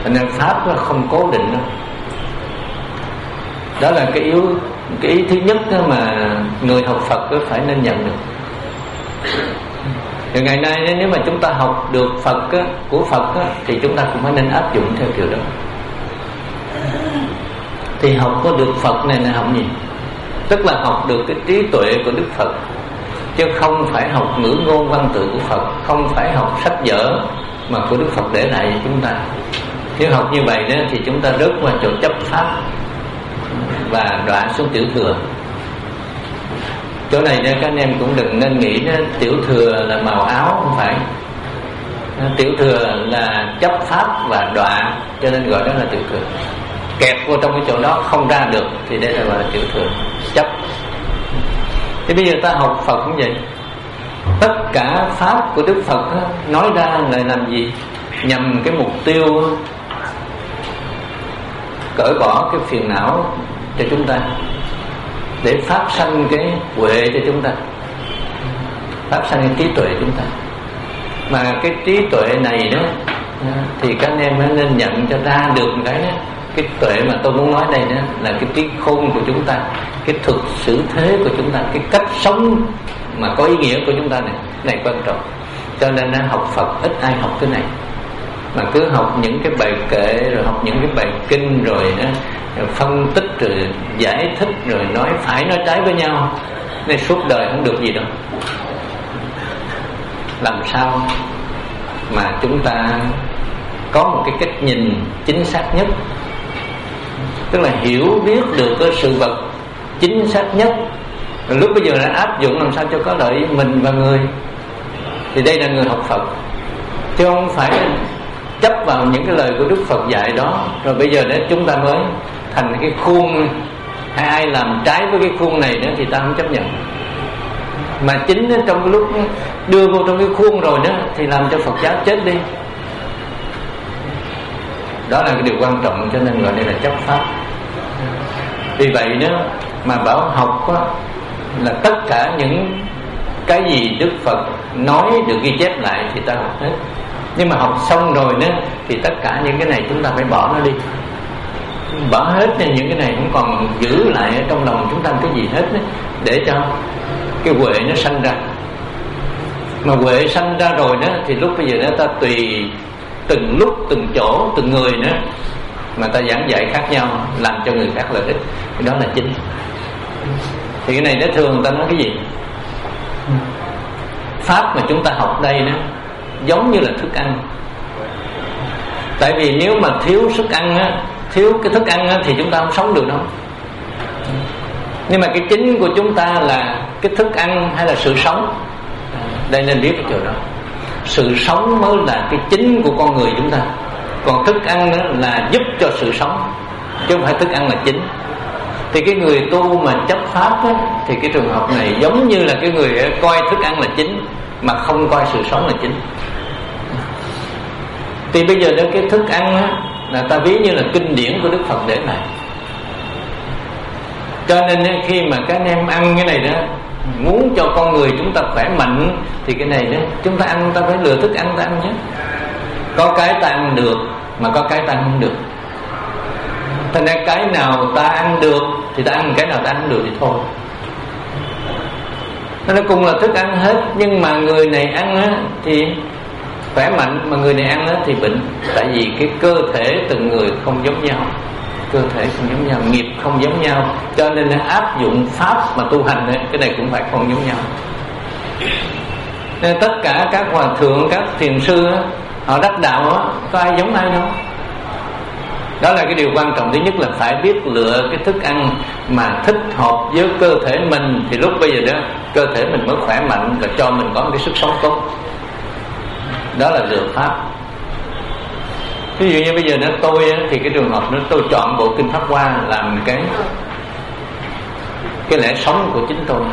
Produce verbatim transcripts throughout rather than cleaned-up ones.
nên pháp nó không cố định đâu. Đó là cái yếu cái ý thứ nhất mà người học Phật cứ phải nên nhận được. Thì ngày nay nếu mà chúng ta học được Phật á, của Phật á, thì chúng ta cũng phải nên áp dụng theo kiểu đó. Thì học có được Phật này là học gì? Tức là học được cái trí tuệ của Đức Phật, chứ không phải học ngữ ngôn văn tự của Phật, không phải học sách vở mà của Đức Phật để lại cho chúng ta. Nếu học như vậy đó thì chúng ta rớt qua chỗ chấp pháp và đọa xuống tiểu thừa. Chỗ này đó các anh em cũng đừng nên nghĩ đó, tiểu thừa là màu áo, không phải. Tiểu thừa là chấp pháp và đọa, cho nên gọi đó là tiểu thừa. Kẹt vô trong cái chỗ đó không ra được thì đây là gọi là tiểu thừa, chấp. Thì bây giờ ta học Phật cũng vậy. Tất cả pháp của Đức Phật đó, nói ra là làm gì? Nhằm cái mục tiêu cởi bỏ cái phiền não cho chúng ta, để phát sanh cái huệ cho chúng ta, phát sanh cái trí tuệ chúng ta. Mà cái trí tuệ này đó thì các anh em nên nhận cho ra được cái đó. Cái tuệ mà tôi muốn nói đây đó là cái trí khôn của chúng ta, cái thực xử thế của chúng ta, cái cách sống mà có ý nghĩa của chúng ta này, này quan trọng. Cho nên học Phật ít ai học cái này, mà cứ học những cái bài kệ, rồi học những cái bài kinh, rồi đó, rồi phân tích, rồi giải thích, rồi nói phải nói trái với nhau, nên suốt đời không được gì đâu. Làm sao mà chúng ta có một cái cách nhìn chính xác nhất, tức là hiểu biết được cái sự vật chính xác nhất, rồi lúc bây giờ đã áp dụng làm sao cho có lợi mình và người. Thì đây là người học Phật, chứ không phải chấp vào những cái lời của Đức Phật dạy đó, rồi bây giờ để chúng ta mới thành cái khuôn, hay ai làm trái với cái khuôn này nữa thì ta không chấp nhận. Mà chính trong cái lúc đưa vô trong cái khuôn rồi đó thì làm cho Phật giáo chết đi. Đó là cái điều quan trọng, cho nên gọi đây là chấp pháp. Vì vậy đó mà bảo học đó, là tất cả những cái gì Đức Phật nói được ghi chép lại thì ta học hết. Nhưng mà học xong rồi đó thì tất cả những cái này chúng ta phải bỏ nó đi, bỏ hết nên những cái này cũng còn giữ lại ở trong lòng chúng ta cái gì hết đó, để cho cái huệ nó sanh ra. Mà huệ sanh ra rồi đó thì lúc bây giờ đó ta tùy từng lúc, từng chỗ, từng người nữa mà ta giảng dạy khác nhau, làm cho người khác lợi ích. Cái đó là chính. Thì cái này nó thường người ta nói cái gì? Pháp mà chúng ta học đây đó giống như là thức ăn. Tại vì nếu mà thiếu sức ăn á, thiếu cái thức ăn á, thì chúng ta không sống được đâu. Nhưng mà cái chính của chúng ta là cái thức ăn hay là sự sống? Đây nên biết cái chỗ đó. Sự sống mới là cái chính của con người chúng ta, còn thức ăn đó là giúp cho sự sống, chứ không phải thức ăn là chính. Thì cái người tu mà chấp pháp đó, thì cái trường hợp này giống như là cái người coi thức ăn là chính mà không coi sự sống là chính. Thì bây giờ đó cái thức ăn đó, là ta ví như là kinh điển của Đức Phật để lại. Cho nên khi mà các anh em ăn cái này đó, muốn cho con người chúng ta khỏe mạnh thì cái này đó chúng ta ăn, ta phải lựa thức ăn ta ăn nhé. Có cái ta ăn được mà có cái ta ăn không được. Thành ra cái nào ta ăn được thì ta ăn, cái nào ta ăn không được thì thôi. Nó cùng là thức ăn hết, nhưng mà người này ăn á, thì khỏe mạnh, mà người này ăn á, thì bệnh. Tại vì cái cơ thể từng người không giống nhau, cơ thể không giống nhau, nghiệp không giống nhau, cho nên là áp dụng pháp mà tu hành ấy, cái này cũng phải không giống nhau. Nên tất cả các hòa thượng, các thiền sư ấy, họ đắc đạo ấy, có ai giống ai đâu. Đó là cái điều quan trọng. Thứ nhất là phải biết lựa cái thức ăn mà thích hợp với cơ thể mình, thì lúc bây giờ đó cơ thể mình mới khỏe mạnh và cho mình có một cái sức sống tốt. Đó là lựa pháp. Ví dụ như bây giờ nó tôi thì cái trường hợp nó tôi chọn bộ kinh Pháp Hoa làm cái cái lẽ sống của chính tôi.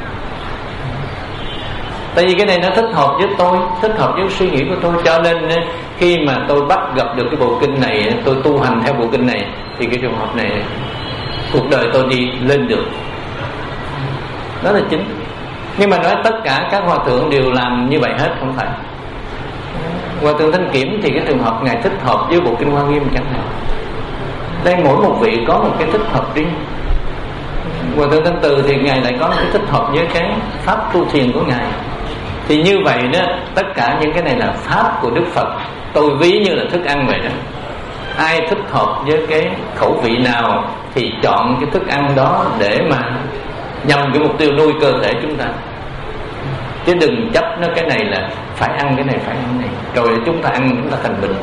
Tại vì cái này nó thích hợp với tôi, thích hợp với suy nghĩ của tôi, cho nên khi mà tôi bắt gặp được cái bộ kinh này, tôi tu hành theo bộ kinh này, thì cái trường hợp này cuộc đời tôi đi lên được. Đó là chính. Nhưng mà nói tất cả các hòa thượng đều làm như vậy hết, không phải. Hòa thượng Thanh Kiểm thì cái trường hợp ngài thích hợp với bộ kinh Hoa Nghiêm chẳng hạn. Đây mỗi một vị có một cái thích hợp riêng. Hòa thượng Thanh Từ thì ngài lại có một cái thích hợp với cái pháp tu thiền của ngài. Thì như vậy đó, tất cả những cái này là pháp của Đức Phật. Tôi ví như là thức ăn vậy đó. Ai thích hợp với cái khẩu vị nào thì chọn cái thức ăn đó để mà nhằm cái mục tiêu nuôi cơ thể chúng ta. Chứ đừng chấp nó cái này là phải ăn cái này, phải ăn cái này, rồi chúng ta ăn chúng ta thành bệnh.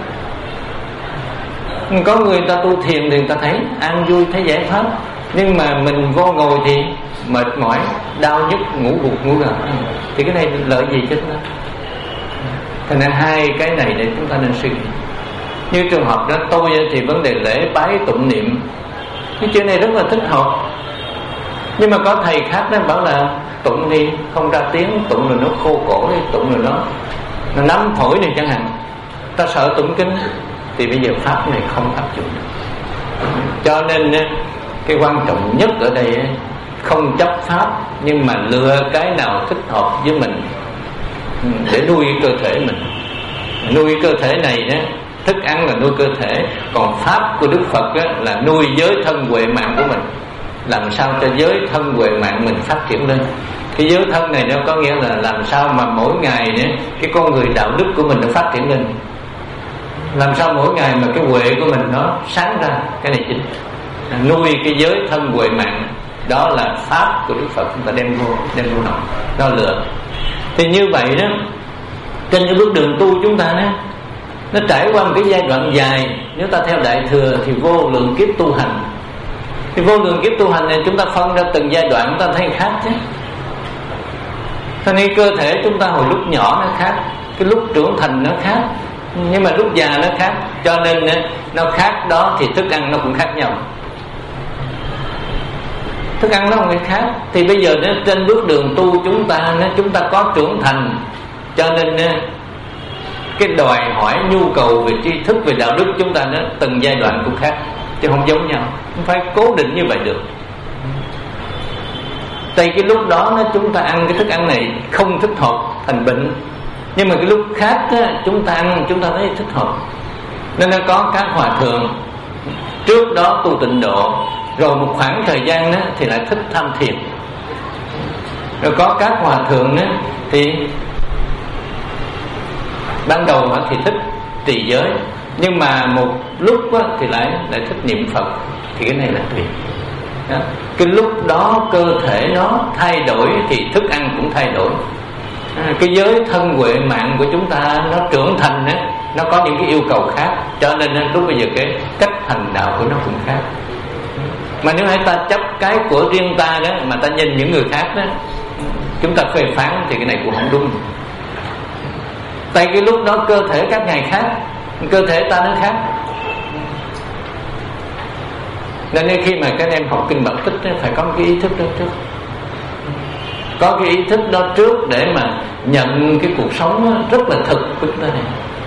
Có người ta tu thiền thì người ta thấy ăn vui, thấy giải thoát. Nhưng mà mình vô ngồi thì mệt mỏi, đau nhức, ngủ gục, ngủ gật. Thì cái này lợi gì chứ đó. Thành ra hai cái này để chúng ta nên suy nghĩ. Như trường hợp đó tôi thì vấn đề lễ bái tụng niệm, cái chuyện này rất là thích hợp. Nhưng mà có thầy khác nó bảo là tụng đi không ra tiếng, tụng rồi nó khô cổ đi, tụng rồi nó nó nắm phổi này chẳng hạn. Ta sợ tụng kinh thì bây giờ pháp này không áp dụng được. Cho nên cái quan trọng nhất ở đây không chấp pháp, nhưng mà lựa cái nào thích hợp với mình để nuôi cơ thể mình. Nuôi cơ thể này đó, thức ăn là nuôi cơ thể, còn pháp của Đức Phật đó là nuôi giới thân huệ mạng của mình. Làm sao cho giới thân huệ mạng mình phát triển lên. Cái giới thân này nó có nghĩa là làm sao mà mỗi ngày nữa cái con người đạo đức của mình nó phát triển lên. Làm sao mỗi ngày mà cái huệ của mình nó sáng ra. Cái này chính nuôi cái giới thân huệ mạng. Đó là pháp của Đức Phật chúng ta đem vô đem vô lòng, đó lựa. Thì như vậy đó, trên cái bước đường tu chúng ta đó, nó trải qua một cái giai đoạn dài. Nếu ta theo Đại Thừa thì vô lượng kiếp tu hành. Thì vô lượng kiếp tu hành này chúng ta phân ra từng giai đoạn, chúng ta thấy khác chứ. Cho nên cơ thể chúng ta hồi lúc nhỏ nó khác, cái lúc trưởng thành nó khác, nhưng mà lúc già nó khác. Cho nên nó khác đó thì thức ăn nó cũng khác nhau. Thức ăn nó không khác. Thì bây giờ nó trên bước đường tu chúng ta nó chúng ta có trưởng thành, cho nên cái đòi hỏi nhu cầu về tri thức, về đạo đức chúng ta nó từng giai đoạn cũng khác, chứ không giống nhau, không phải cố định như vậy được. Tại cái lúc đó nó chúng ta ăn cái thức ăn này không thích hợp thành bệnh, nhưng mà cái lúc khác á, chúng ta ăn chúng ta thấy thích hợp. Nên nó có các hòa thượng trước đó tu tịnh độ, rồi một khoảng thời gian đó thì lại thích tham thiền. Rồi có các hòa thượng đó thì ban đầu đó thì thích trì giới, nhưng mà một lúc đó thì lại lại thích niệm Phật. Thì cái này là tùy. Đó. Cái lúc đó cơ thể nó thay đổi thì thức ăn cũng thay đổi. À, cái giới thân huệ mạng của chúng ta nó trưởng thành đó, nó có những cái yêu cầu khác, cho nên lúc bây giờ cái cách thành đạo của nó cũng khác. Mà nếu ta chấp cái của riêng ta đó mà ta nhìn những người khác đó, chúng ta phê phán thì cái này cũng không đúng. Tại cái lúc đó cơ thể các ngài khác, cơ thể ta nó khác. Nên khi mà các em học kinh Bạch Tích đó, phải có cái ý thức đó trước. Có cái ý thức đó trước để mà nhận cái cuộc sống rất là thực của chúng ta này.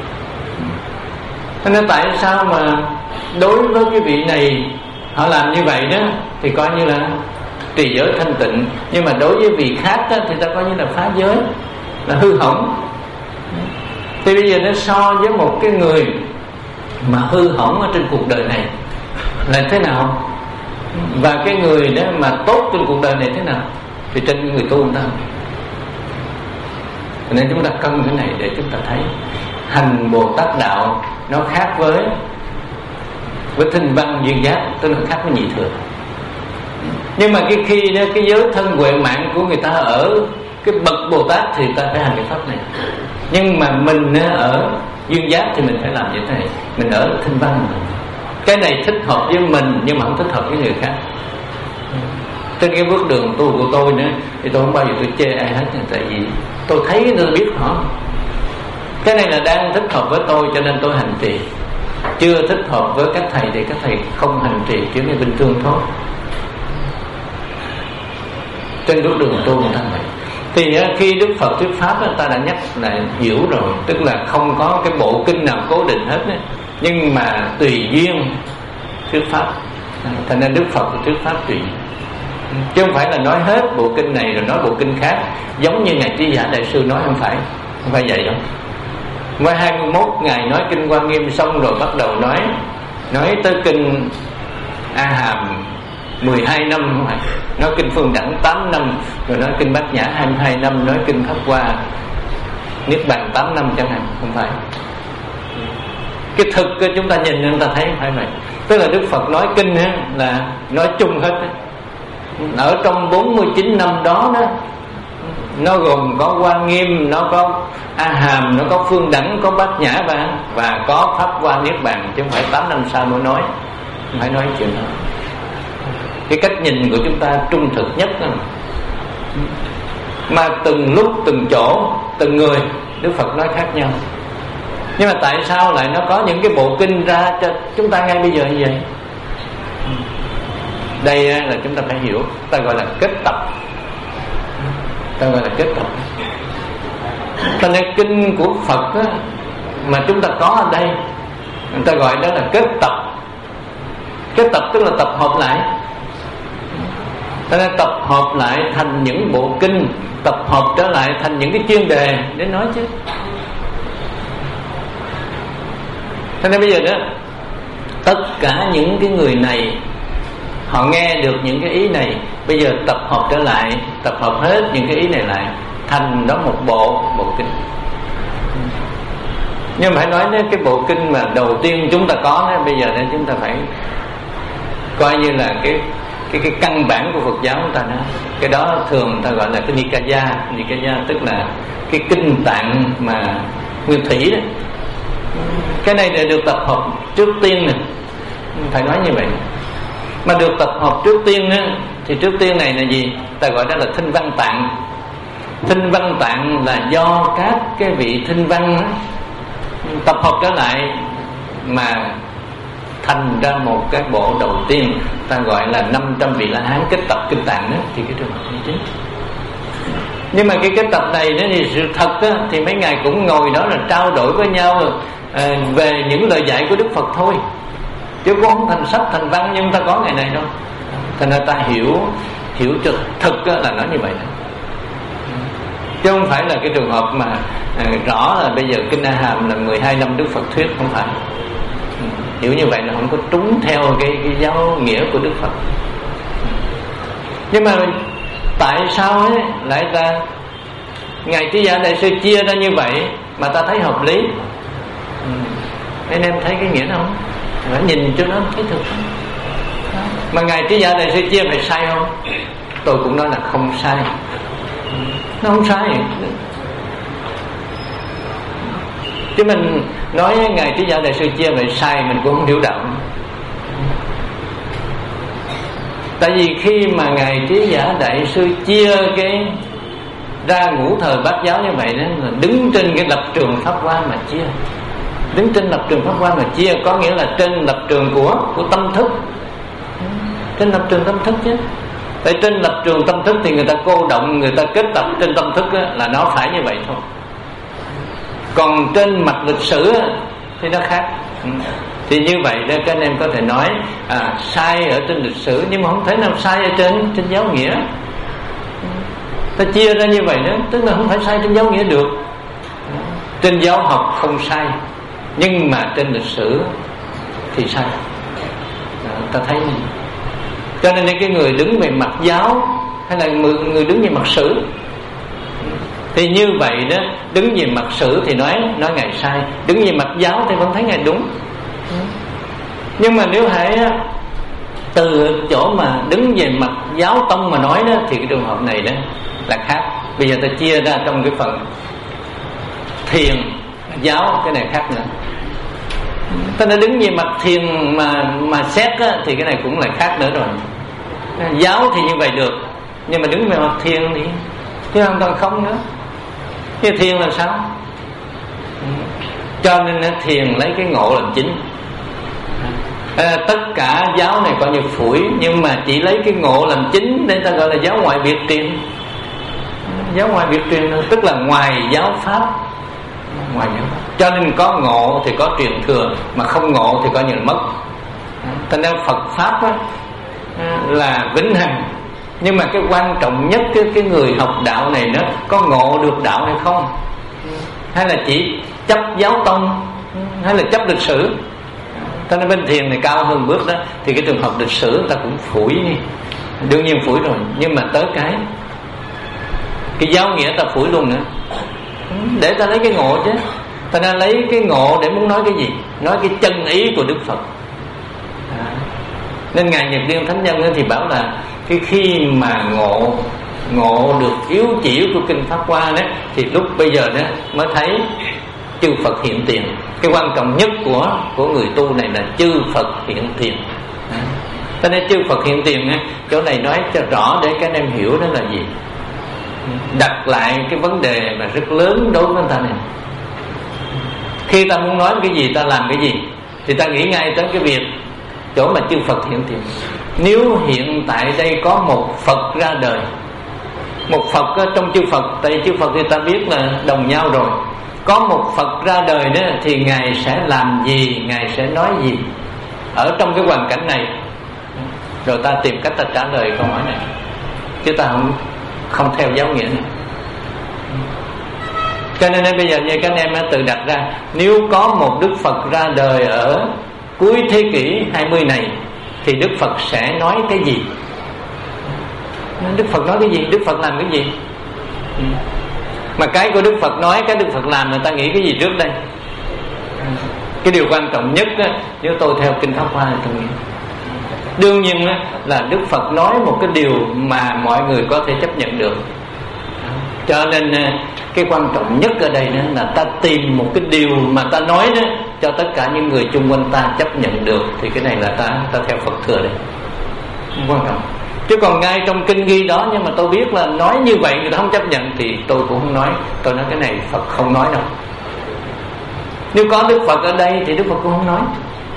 Nên tại sao mà đối với cái vị này họ làm như vậy đó thì coi như là trì giới thanh tịnh, nhưng mà đối với vị khác đó, thì ta coi như là phá giới, là hư hỏng. Thì bây giờ nó so với một cái người mà hư hỏng ở trên cuộc đời này là thế nào, và cái người đó mà tốt trên cuộc đời này thế nào, thì trên người tu người ta. Nên chúng ta cân cái này để chúng ta thấy hành Bồ Tát đạo nó khác với với thinh văn duyên giác, tức là khác với nhị thừa. Nhưng mà cái khi đó, cái giới thân huệ mạng của người ta ở cái bậc Bồ Tát thì ta phải hành cái pháp này. Nhưng mà mình ở duyên giác thì mình phải làm như thế này. Mình ở thinh văn, cái này thích hợp với mình nhưng mà không thích hợp với người khác. Trên cái bước đường tu của tôi nữa thì tôi không bao giờ tôi chê ai hết, tại vì tôi thấy tôi biết họ cái này là đang thích hợp với tôi, cho nên tôi hành trì. Chưa thích hợp với các thầy thì các thầy không hành trì, kiểu này bình thường thôi. Trên bước đường tu người ta vậy. Thì khi Đức Phật thuyết pháp ta đã nhắc là hiểu rồi, tức là không có cái bộ kinh nào cố định hết, nhưng mà tùy duyên thuyết pháp. Thành nên Đức Phật thuyết pháp tùy, chứ không phải là nói hết bộ kinh này rồi nói bộ kinh khác, giống như ngài Trí Giả Đại Sư nói, không phải không phải vậy đâu. Với hai mươi mốt ngày nói kinh Hoa Nghiêm xong rồi bắt đầu nói nói tới kinh A Hàm mười hai năm, nói kinh Phương Đẳng tám năm, rồi nói kinh Bát Nhã hai mươi hai năm, nói kinh Pháp Hoa Niết Bàn tám năm chẳng hạn. Không phải. Cái thực chúng ta nhìn chúng ta thấy không phải vậy. Tức là Đức Phật nói kinh là nói chung hết. Ở trong bốn mươi chín năm đó đó, nó gồm có Hoa Nghiêm, nó có A Hàm, nó có Phương Đẳng, có Bát Nhã và và có Pháp Hoa Niết Bàn, chứ không phải tám năm sau mới nói. Không phải nói chuyện đó. Cái cách nhìn của chúng ta trung thực nhất đó. Mà từng lúc, từng chỗ, từng người Đức Phật nói khác nhau. Nhưng mà tại sao lại nó có những cái bộ kinh ra cho chúng ta ngay bây giờ như vậy? Đây là chúng ta phải hiểu, ta gọi là kết tập. Ta gọi là kết tập. Cho nên kinh của Phật á, mà chúng ta có ở đây, người ta gọi đó là kết tập. Kết tập tức là tập hợp lại. Cho nên tập hợp lại thành những bộ kinh, tập hợp trở lại thành những cái chuyên đề để nói chứ. Cho nên bây giờ đó, tất cả những cái người này họ nghe được những cái ý này, bây giờ tập hợp trở lại, tập hợp hết những cái ý này lại thành đó một bộ bộ kinh. Nhưng mà phải nói đến cái bộ kinh mà đầu tiên chúng ta có đó, bây giờ nên chúng ta phải coi như là cái cái cái căn bản của Phật giáo chúng ta đó. Cái đó thường ta gọi là cái Nikaya. Nikaya tức là cái kinh tạng mà nguyên thủy đó. Cái này để được tập hợp trước tiên nè, phải nói như vậy. Mà được tập hợp trước tiên á, thì trước tiên này là gì? Ta gọi đó là thinh văn tạng. Thinh văn tạng là do các cái vị thinh văn á, tập hợp trở lại mà thành ra một cái bộ đầu tiên, ta gọi là năm trăm vị La Hán kết tập kinh tạng đó, thì cái trường hợp như chính. Nhưng mà cái kết tập này đó thì sự thật á, thì mấy ngài cũng ngồi đó là trao đổi với nhau à, về những lời dạy của Đức Phật thôi, chứ cũng không thành sách thành văn, nhưng ta có ngày này đâu. Thành ra ta hiểu hiểu thực, thực là nói như vậy đó. Chứ không phải là cái trường hợp mà à, rõ là bây giờ kinh A Hàm là mười hai năm Đức Phật thuyết, không phải. Hiểu như vậy là không có trúng theo cái, cái giáo nghĩa của Đức Phật. Nhưng mà tại sao ấy lại ta ngài Trí Giả Đại Sư chia ra như vậy mà ta thấy hợp lý? Ừ. Anh em thấy cái nghĩa đó không? Phải nhìn cho nó thấy thực. Mà ngài Trí Giả Đại Sư chia phải sai không? Tôi cũng nói là không sai. Nó không sai. Chứ mình nói ngài Trí Giả Đại Sư chia vậy sai, mình cũng không hiểu đạo. Tại vì khi mà ngài Trí Giả Đại Sư chia cái ra ngũ thời bát giáo như vậy đó, là đứng trên cái lập trường Pháp Hoa mà chia. Đứng trên lập trường Pháp Hoa mà chia có nghĩa là trên lập trường của của tâm thức. Trên lập trường tâm thức chứ. Tại trên lập trường tâm thức thì người ta cô động, người ta kết tập trên tâm thức đó, là nó phải như vậy thôi. Còn trên mặt lịch sử thì nó khác. Thì như vậy đó, các anh em có thể nói à, sai ở trên lịch sử, nhưng mà không thể nào sai ở trên trên giáo nghĩa. Ta chia ra như vậy đó, tức là không phải sai trên giáo nghĩa được. Trên giáo học không sai, nhưng mà trên lịch sử thì sai. Đó, ta thấy này. Cho nên cái người đứng về mặt giáo hay là người đứng về mặt sử, thì như vậy đó, đứng về mặt sử thì nói nói ngài sai, đứng về mặt giáo thì vẫn thấy ngài đúng. Nhưng mà nếu hãy từ chỗ mà đứng về mặt giáo tông mà nói đó, thì cái trường hợp này đó là khác. Bây giờ ta chia ra trong cái phần thiền giáo, cái này khác nữa. Ta đã đứng về mặt thiền mà mà xét á, thì cái này cũng lại khác nữa rồi. Giáo thì như vậy được, nhưng mà đứng về mặt thiền thì chứ hoàn toàn không nữa. Cái thiền là sao? Cho nên thiền lấy cái ngộ làm chính. À, tất cả giáo này coi như phủi, nhưng mà chỉ lấy cái ngộ làm chính nên ta gọi là giáo ngoại biệt truyền. Giáo ngoại biệt truyền tức là ngoài giáo pháp. Ngoài giáo pháp. Cho nên có ngộ thì có truyền thừa, mà không ngộ thì coi như là mất. Thành ra Phật pháp á, là vĩnh hằng. Nhưng mà cái quan trọng nhất cái, cái người học đạo này nó có ngộ được đạo hay không, hay là chỉ chấp giáo tông hay là chấp lịch sử. Cho nên bên thiền này cao hơn bước đó, thì cái trường hợp lịch sử người ta cũng phủi, đương nhiên phủi rồi, nhưng mà tới cái cái giáo nghĩa ta phủi luôn nữa, để ta lấy cái ngộ chứ. Ta nên lấy cái ngộ để muốn nói cái gì? Nói cái chân ý của Đức Phật. À, nên Ngài Nhật Liên Thánh Nhân thì bảo là cái khi mà ngộ ngộ được yếu chỉ của kinh Pháp Hoa đó, thì lúc bây giờ đó mới thấy chư Phật hiện tiền. Cái quan trọng nhất của của người tu này là chư Phật hiện tiền. À, cho nên chư Phật hiện tiền á, chỗ này nói cho rõ để các anh em hiểu đó là gì. Đặt lại cái vấn đề mà rất lớn đối với người ta này. Khi ta muốn nói cái gì, ta làm cái gì, thì ta nghĩ ngay tới cái việc chỗ mà chư Phật hiện tiền. Nếu hiện tại đây có một Phật ra đời, một Phật ở trong chư Phật, tại chư Phật thì ta biết là đồng nhau rồi. Có một Phật ra đời đó thì Ngài sẽ làm gì, Ngài sẽ nói gì ở trong cái hoàn cảnh này. Rồi ta tìm cách ta trả lời câu hỏi này, chứ ta không không theo giáo nghĩa này. Cho nên bây giờ như các anh em tự đặt ra, nếu có một Đức Phật ra đời ở cuối thế kỷ hai mươi này thì Đức Phật sẽ nói cái gì? Đức Phật nói cái gì? Đức Phật làm cái gì? Mà cái của Đức Phật nói, cái Đức Phật làm, người ta nghĩ cái gì trước đây? Cái điều quan trọng nhất đó, nếu tôi theo kinh Pháp Hoa thì tôi nghĩ đương nhiên đó, là Đức Phật nói một cái điều mà mọi người có thể chấp nhận được. Cho nên cái quan trọng nhất ở đây đó là ta tìm một cái điều mà ta nói đó cho tất cả những người chung quanh ta chấp nhận được, thì cái này là ta ta theo Phật thừa đây, quan trọng. Chứ còn ngay trong kinh ghi đó, nhưng mà tôi biết là nói như vậy người ta không chấp nhận thì tôi cũng không nói. Tôi nói cái này Phật không nói đâu. Nếu có Đức Phật ở đây thì Đức Phật cũng không nói.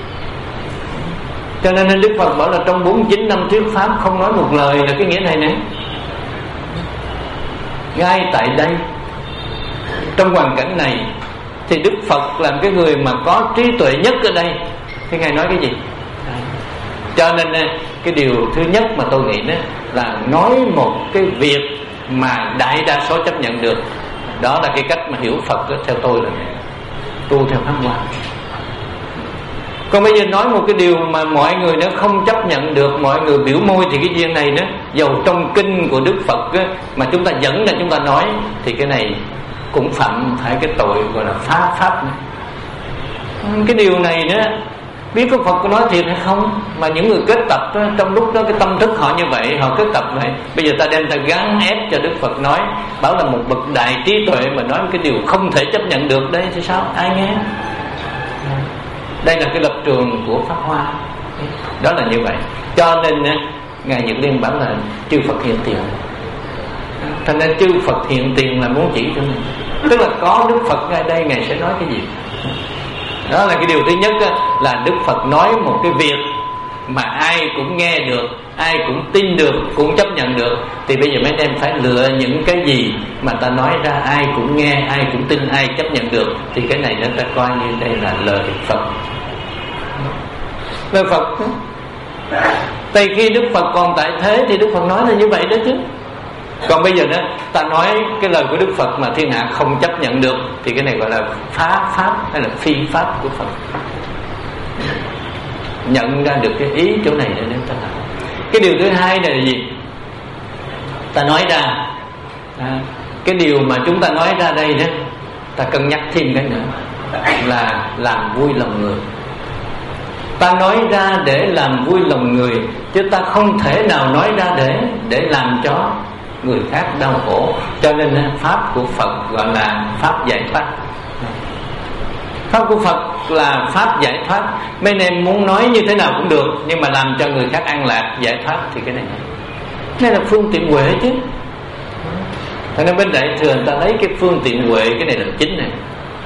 Cho nên Đức Phật bảo là trong bốn mươi chín năm thuyết pháp không nói một lời, là cái nghĩa này nè. Ngay tại đây, trong hoàn cảnh này, thì Đức Phật làm cái người mà có trí tuệ nhất ở đây, thì Ngài nói cái gì? Cho nên cái điều thứ nhất mà tôi nghĩ đó là nói một cái việc mà đại đa số chấp nhận được. Đó là cái cách mà hiểu Phật đó, theo tôi là tu theo Pháp Hoa. Còn bây giờ nói một cái điều mà mọi người nó không chấp nhận được, mọi người biểu môi, thì cái chuyện này đó, dầu trong kinh của Đức Phật đó, mà chúng ta dẫn ra chúng ta nói, thì cái này cũng phạm phải cái tội gọi là phá pháp nữa. Cái điều này đó, biết có Phật có nói thiệt hay không, mà những người kết tập đó, trong lúc đó cái tâm thức họ như vậy, họ kết tập vậy. Bây giờ ta đem ta gắn ép cho Đức Phật nói, bảo là một bậc đại trí tuệ mà nói cái điều không thể chấp nhận được đấy, thì sao ai nghe? Đây là cái lập trường của Pháp Hoa, đó là như vậy. Cho nên Ngài Nhật Liên bảo là chư Phật hiện tiền. Thành ra chư Phật hiện tiền là muốn chỉ cho mình, tức là có Đức Phật ngay đây, Ngài sẽ nói cái gì. Đó là cái điều thứ nhất đó, là Đức Phật nói một cái việc mà ai cũng nghe được, ai cũng tin được, cũng chấp nhận được. Thì bây giờ mấy em phải lựa những cái gì mà ta nói ra ai cũng nghe, ai cũng tin, ai chấp nhận được, thì cái này nó ta coi như đây là lời Phật. Lời Phật. Tại khi Đức Phật còn tại thế thì Đức Phật nói là như vậy đó chứ. Còn bây giờ đó, ta nói cái lời của Đức Phật mà thiên hạ không chấp nhận được, thì cái này gọi là phá pháp hay là phi pháp của Phật. Nhận ra được cái ý chỗ này để nên ta làm. Cái điều thứ hai này là gì? Ta nói ra à, cái điều mà chúng ta nói ra đây đó, ta cân nhắc thêm cái nữa là làm vui lòng người. Ta nói ra để làm vui lòng người, chứ ta không thể nào nói ra để để làm cho người khác đau khổ. Cho nên pháp của Phật gọi là pháp giải thoát. Pháp của Phật là pháp giải thoát. Mấy anh em muốn nói như thế nào cũng được, nhưng mà làm cho người khác an lạc, giải thoát thì cái này đây là phương tiện huệ chứ. Thế nên bên Đại Thừa người ta lấy cái phương tiện huệ, cái này là chính này.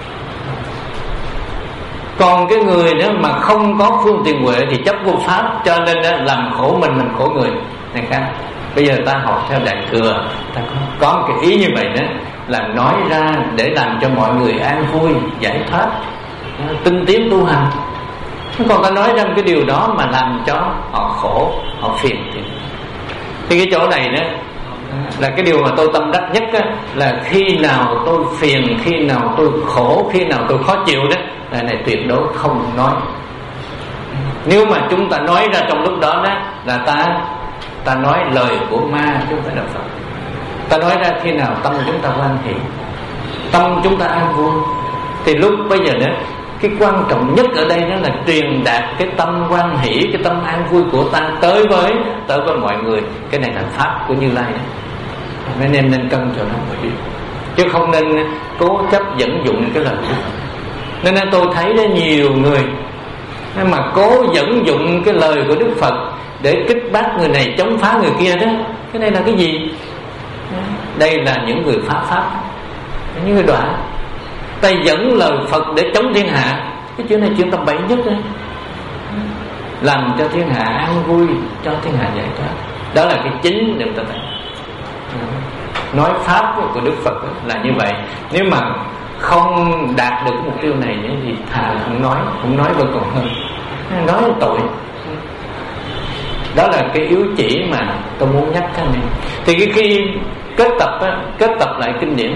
Còn cái người đó mà không có phương tiện huệ thì chấp vô pháp, cho nên đó, làm khổ mình, làm khổ người này khác. Bây giờ ta học theo Đại Thừa, ta có một cái ý như vậy đó, là nói ra để làm cho mọi người an vui, giải thoát, tinh tiến tu hành. Còn ta nói ra một cái điều đó mà làm cho họ khổ, họ phiền thì, thì cái chỗ này đó Là cái điều mà tôi tâm đắc nhất á, là khi nào tôi phiền, khi nào tôi khổ, khi nào tôi khó chịu đó, là này tuyệt đối không nói. Nếu mà chúng ta nói ra trong lúc đó đó, là ta ta nói lời của ma chứ không phải là Phật. Ta nói ra khi nào tâm chúng ta hoan hỷ, tâm chúng ta an vui, thì lúc bây giờ đó, cái quan trọng nhất ở đây đó là truyền đạt cái tâm hoan hỷ, cái tâm an vui của ta tới với tới với mọi người. Cái này là pháp của Như Lai đó. Nên em nên cân cho nó một chút, chứ không nên cố chấp dẫn dụng cái lời của Phật. Nên, nên tôi thấy đó, nhiều người mà cố dẫn dụng cái lời của Đức Phật để kích bác người này, chống phá người kia đó. Cái này là cái gì? Đây là những người phá pháp, những người đọa. Ta dẫn lời Phật để chống thiên hạ, cái chuyện này chuyện tầm bậy nhất đấy. Làm cho thiên hạ an vui, cho thiên hạ giải thoát, đó là cái chính để người ta thấy. Nói pháp của Đức Phật là như vậy. Nếu mà không đạt được cái mục tiêu này thì thà không nói, không nói vẫn còn hơn. Nói là tội. Đó là cái yếu chỉ mà tôi muốn nhắc các anh. Thì cái khi kết tập kết tập lại kinh điển,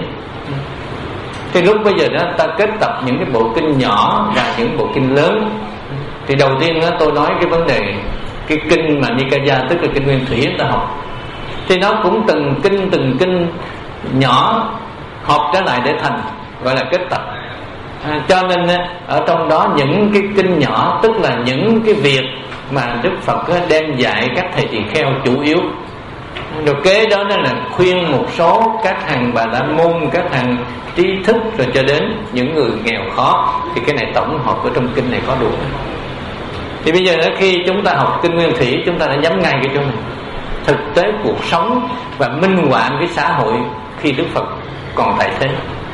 thì lúc bây giờ đó ta kết tập những cái bộ kinh nhỏ và những bộ kinh lớn. Thì đầu tiên đó, tôi nói cái vấn đề cái kinh mà Nikaya, tức là kinh Nguyên Thủy ta học, thì nó cũng từng kinh từng kinh nhỏ hợp trở lại để thành, gọi là kết tập. À, cho nên ở trong đó những cái kinh nhỏ, tức là những cái việc mà Đức Phật đem dạy các thầy tỳ kheo chủ yếu. Rồi kế đó là khuyên một số các hàng Bà La Môn, các hàng trí thức, rồi cho đến những người nghèo khó. Thì cái này tổng hợp ở trong kinh này có đủ. Thì bây giờ khi chúng ta học kinh Nguyên Thủy, chúng ta đã nhắm ngay cái chỗ này, thực tế cuộc sống và minh họa cái xã hội khi Đức Phật còn tại thế.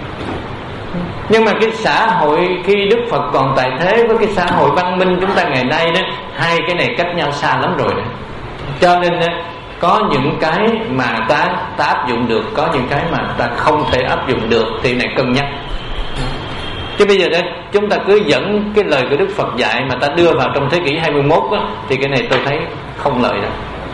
Nhưng mà cái xã hội khi Đức Phật còn tại thế với cái xã hội văn minh chúng ta ngày nay đó, hai cái này cách nhau xa lắm rồi đó. Cho nên có những cái mà ta, ta áp dụng được, có những cái mà ta không thể áp dụng được, thì này cân nhắc. Chứ bây giờ đó chúng ta cứ dẫn cái lời của Đức Phật dạy mà ta đưa vào trong thế kỷ hai mươi mốt đó, thì cái này tôi thấy không lợi đâu.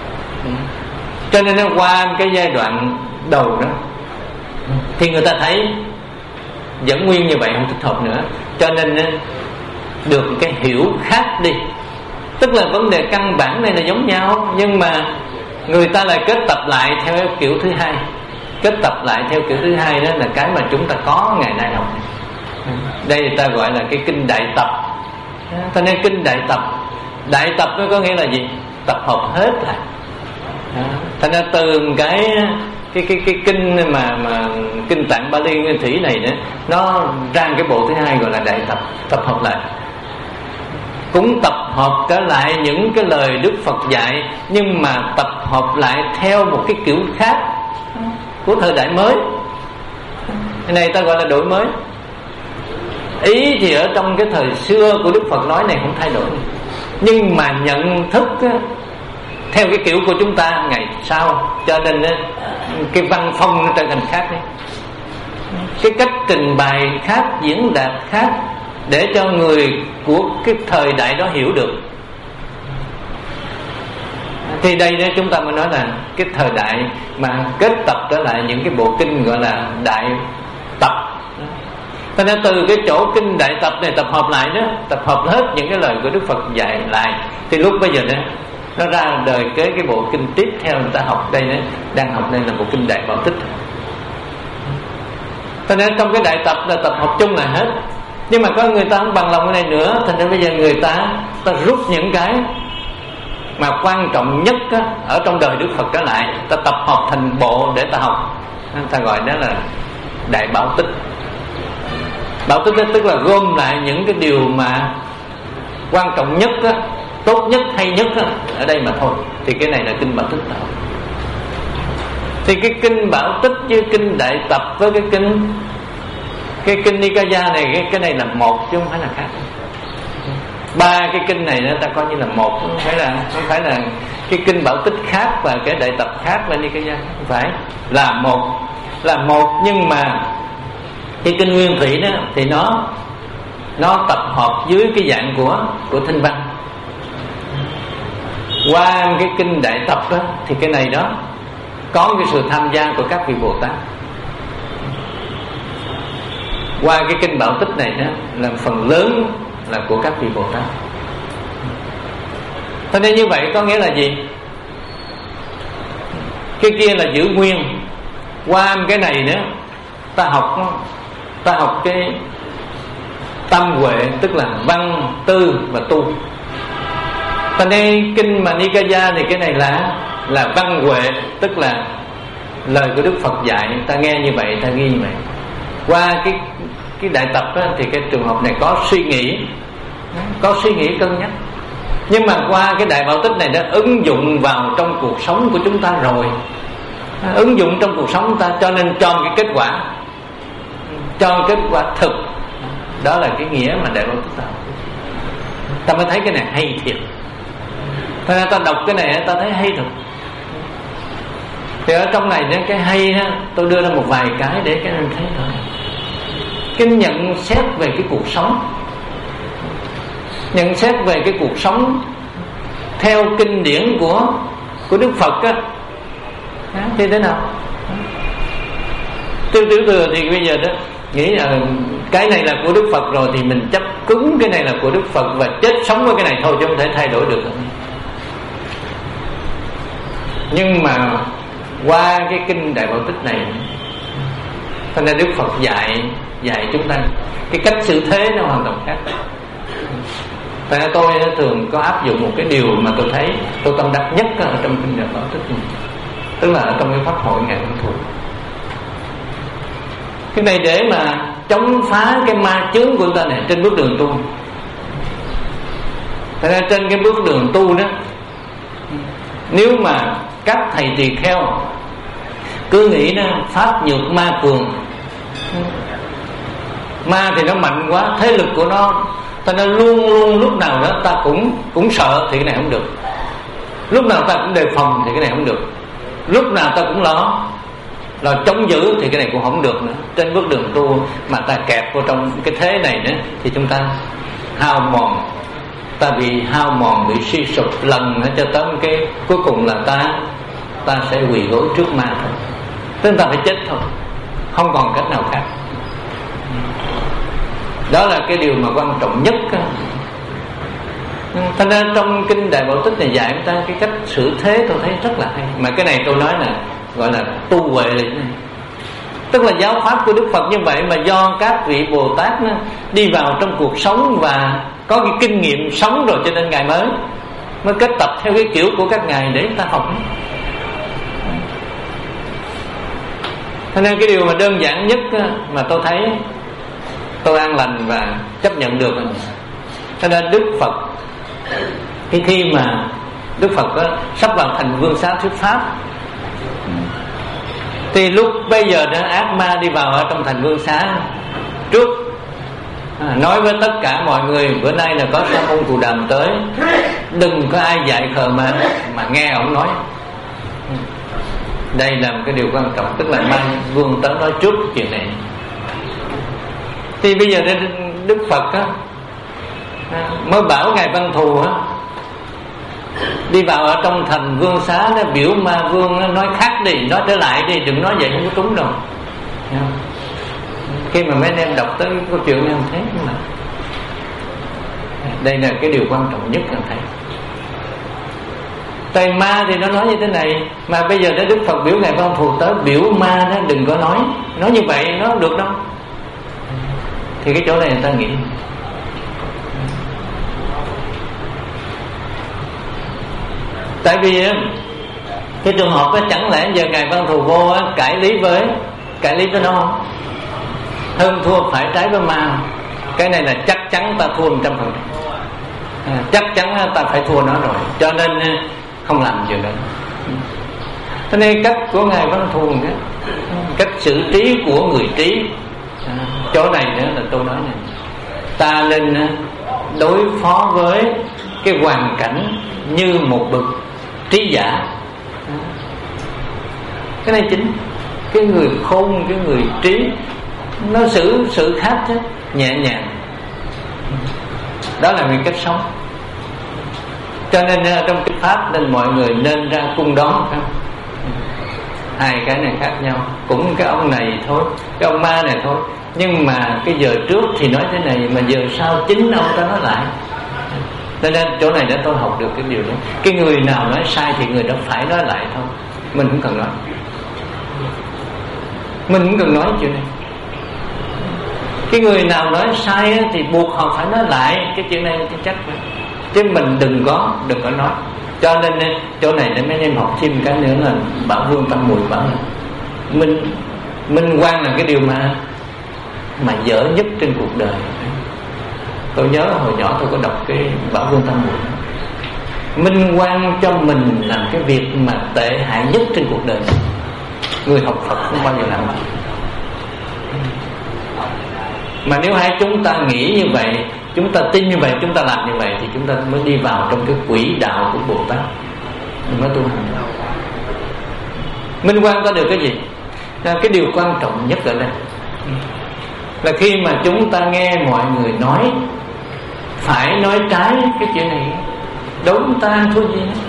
Cho nên nó qua cái giai đoạn đầu đó thì người ta thấy vẫn nguyên như vậy không thích hợp nữa, cho nên được cái hiểu khác đi. Tức là vấn đề căn bản này là giống nhau, nhưng mà người ta lại kết tập lại theo kiểu thứ hai. Kết tập lại theo kiểu thứ hai đó là cái mà chúng ta có ngày nay học. Đây người ta gọi là cái kinh đại tập. Cho nên kinh đại tập, đại tập nó có nghĩa là gì? Tập hợp hết lại. Thành ra từ cái cái cái cái kinh mà mà kinh Tạng Bali Nguyên Thủy này nữa, nó ra cái bộ thứ hai gọi là đại tập, tập hợp lại. Cũng tập hợp trở lại những cái lời Đức Phật dạy, nhưng mà tập hợp lại theo một cái kiểu khác của thời đại mới. Cái này ta gọi là đổi mới. Ý thì ở trong cái thời xưa của Đức Phật nói này không thay đổi, nhưng mà nhận thức á, theo cái kiểu của chúng ta ngày sau, cho nên á, cái văn phong nó trở thành khác đấy. Cái cách trình bày khác, diễn đạt khác, để cho người của cái thời đại đó hiểu được. Thì đây đó chúng ta mới nói là cái thời đại mà kết tập trở lại những cái bộ kinh gọi là đại tập. Cho nên từ cái chỗ kinh đại tập này tập hợp lại đó, tập hợp hết những cái lời của Đức Phật dạy lại, thì lúc bây giờ đó nó ra đời cái cái bộ kinh tiếp theo người ta học đây đó, đang học đây là bộ kinh Đại Bảo Tích. Cho nên trong cái đại tập là tập hợp chung là hết. Nhưng mà có người ta không bằng lòng cái này nữa, thành ra bây giờ người ta ta rút những cái mà quan trọng nhất á, ở trong đời Đức Phật trở lại, ta tập hợp thành bộ để ta học. Nên ta gọi đó là Đại Bảo Tích. Bảo Tích tức là gom lại những cái điều mà quan trọng nhất á, tốt nhất, hay nhất á, ở đây mà thôi. Thì cái này là kinh Bảo Tích tạo. Thì cái kinh Bảo Tích với kinh Đại Tập với cái kinh cái kinh Nikaya này, cái, cái này là một chứ không phải là khác. Ba cái kinh này nó ta coi như là một, không phải là không phải là cái kinh Bảo Tích khác và cái Đại Tập khác và Nikaya, không phải, là một, là một. Nhưng mà cái kinh Nguyên Thủy đó thì nó nó tập hợp dưới cái dạng của của Thinh Văn. Qua cái kinh Đại Tập đó thì cái này đó có cái sự tham gia của các vị Bồ Tát. Qua cái kinh Bảo Tích này đó, là phần lớn là của các vị Bồ Tát. Cho nên như vậy có nghĩa là gì? Cái kia là giữ nguyên. Qua cái này nữa, ta học ta học cái tâm huệ, tức là văn, tư và tu. Cho nên kinh mà Nikaya thì cái này là là văn huệ, tức là lời của Đức Phật dạy, ta nghe như vậy, ta ghi như vậy. Qua cái cái đại tập đó, thì cái trường hợp này có suy nghĩ, có suy nghĩ cân nhắc. Nhưng mà qua cái đại Bảo Tích này đã ứng dụng vào trong cuộc sống của chúng ta rồi, ứng dụng trong cuộc sống ta, cho nên cho cái kết quả, cho kết quả thực. Đó là cái nghĩa mà đại Bảo Tích ta ta mới thấy cái này hay thiệt. Thế nên ta đọc cái này ta thấy hay thật. Thì ở trong này cái hay ha, tôi đưa ra một vài cái để các anh thấy rồi. Cái nhận xét về cái cuộc sống, nhận xét về cái cuộc sống theo kinh điển của của Đức Phật á, thì thế nào? Tiêu tiểu thừa thì bây giờ đó nghĩ là cái này là của Đức Phật rồi thì mình chấp cứng cái này là của Đức Phật và chết sống với cái này thôi, chứ không thể thay đổi được. Nhưng mà qua cái kinh Đại Bảo Tích này, cho nên Đức Phật dạy dạy chúng ta cái cách xử thế nó hoàn toàn khác. Tại nên tôi thường có áp dụng một cái điều mà tôi thấy tôi tâm đắc nhất ở trong kinh Đại Bảo Tích này, tức là ở trong cái pháp hội Ngài Văn Thù. Cái này để mà chống phá cái ma chướng của ta này trên bước đường tu. Tại nên trên cái bước đường tu đó, nếu mà các thầy tỳ kheo cứ nghĩ nó pháp nhược ma cường, ma thì nó mạnh quá, thế lực của nó, ta nó luôn luôn lúc nào đó ta cũng cũng sợ thì cái này không được, lúc nào ta cũng đề phòng thì cái này không được, lúc nào ta cũng lo là chống giữ thì cái này cũng không được nữa. Trên bước đường tu mà ta kẹt vào trong cái thế này nữa thì chúng ta hao mòn, ta bị hao mòn, bị suy sụp lần cho tới cái cuối cùng là ta ta sẽ quỳ gối trước ma thôi, tức ta phải chết thôi, không còn cách nào khác. Đó là cái điều mà quan trọng nhất. Cho nên trong kinh Đại Bảo Tích này dạy chúng ta cái cách xử thế, tôi thấy rất là hay. Mà cái này tôi nói là gọi là tu huệ là thế này. Tức là giáo pháp của Đức Phật như vậy mà do các vị Bồ Tát đi vào trong cuộc sống và có cái kinh nghiệm sống rồi, cho nên Ngài mới mới kết tập theo cái kiểu của các ngài để ta học. Cho nên cái điều mà đơn giản nhất mà tôi thấy tôi an lành và chấp nhận được. Cho nên Đức Phật khi khi mà Đức Phật đó, sắp vào thành Vương Xá thuyết pháp, thì lúc bây giờ đó ác ma đi vào ở trong thành Vương Xá trước, à, nói với tất cả mọi người bữa nay là có Sa môn Cù Đàm tới, đừng có ai dạy khờ mà mà nghe ông nói. Đây là một cái điều quan trọng, tức là ma vương tới nói trước chuyện này. Thì bây giờ Đức Phật á, mới bảo Ngài Văn Thù á, đi vào ở trong thành Vương Xá nó biểu ma vương nó nói khác đi, nói trở lại đi, đừng nói vậy không có trúng đâu. Khi mà mấy anh em đọc tới câu chuyện này không thấy, nhưng mà đây là cái điều quan trọng nhất cần thấy. Tại ma thì nó nói như thế này, mà bây giờ đó Đức Phật biểu Ngài Văn Thù tới biểu ma nó đừng có nói, nói như vậy nó không được đâu. Thì cái chỗ này người ta nghĩ tại vì cái trường hợp đó, chẳng lẽ giờ Ngài Văn Thù vô cãi lý với cãi lý với nó không? Hơn thua phải trái với ma, cái này là chắc chắn ta thua một trăm phần trăm, à, chắc chắn ta phải thua nó rồi, cho nên không làm chuyện đó. Cho nên cách của Ngài Văn Thù, cách xử trí của người trí, à, chỗ này nữa là tôi nói này, ta nên đối phó với cái hoàn cảnh như một bậc trí giả. Cái này chính cái người khôn, cái người trí nó xử sự khác chứ, nhẹ nhàng. Đó là một cách sống. Cho nên trong cái pháp nên mọi người nên ra cung đón. hai cái này khác nhau, cũng cái ông này thôi, cái ông ma này thôi, nhưng mà cái giờ trước thì nói thế này, mà giờ sau chính ông ta nói lại. Nên chỗ này để tôi học được cái điều đó. Cái người nào nói sai thì người đó phải nói lại thôi, mình không cần nói, mình không cần nói chuyện này. Cái người nào nói sai thì buộc họ phải nói lại cái chuyện này chắc chắc rồi. Chứ mình đừng có đừng có nói. Cho nên chỗ này để mấy em học thêm cái nữa là Bảo Vương Tâm Mùi bảo là minh minh quan là cái điều mà mà dở nhất trên cuộc đời. Tôi nhớ hồi nhỏ tôi có đọc cái Bảo Vương Tâm Mùi. Minh quan cho mình làm cái việc mà tệ hại nhất trên cuộc đời. Người học Phật không bao giờ làm vậy. Mà nếu hai chúng ta nghĩ như vậy, chúng ta tin như vậy, chúng ta làm như vậy, thì chúng ta mới đi vào trong cái quỹ đạo của Bồ Tát, mới tu hành. Minh quan có được cái gì? Cái điều quan trọng nhất ở đây là khi mà chúng ta nghe mọi người nói phải nói trái cái chuyện này, đúng ta thua gì nữa.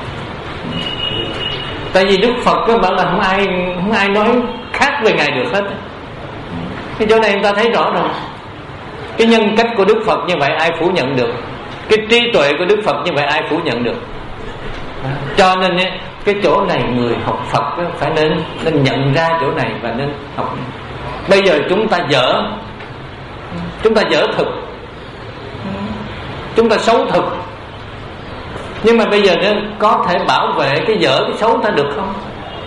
Tại vì Đức Phật có bảo là không ai không ai nói khác về Ngài được hết. Cái chỗ này chúng ta thấy rõ rồi. Cái nhân cách của Đức Phật như vậy ai phủ nhận được? Cái trí tuệ của Đức Phật như vậy ai phủ nhận được? Cho nên cái chỗ này người học Phật phải nên nên nhận ra chỗ này và nên học. Bây giờ chúng ta dở, chúng ta dở thực, chúng ta xấu thực, nhưng mà bây giờ nó có thể bảo vệ cái dở cái xấu ta được không?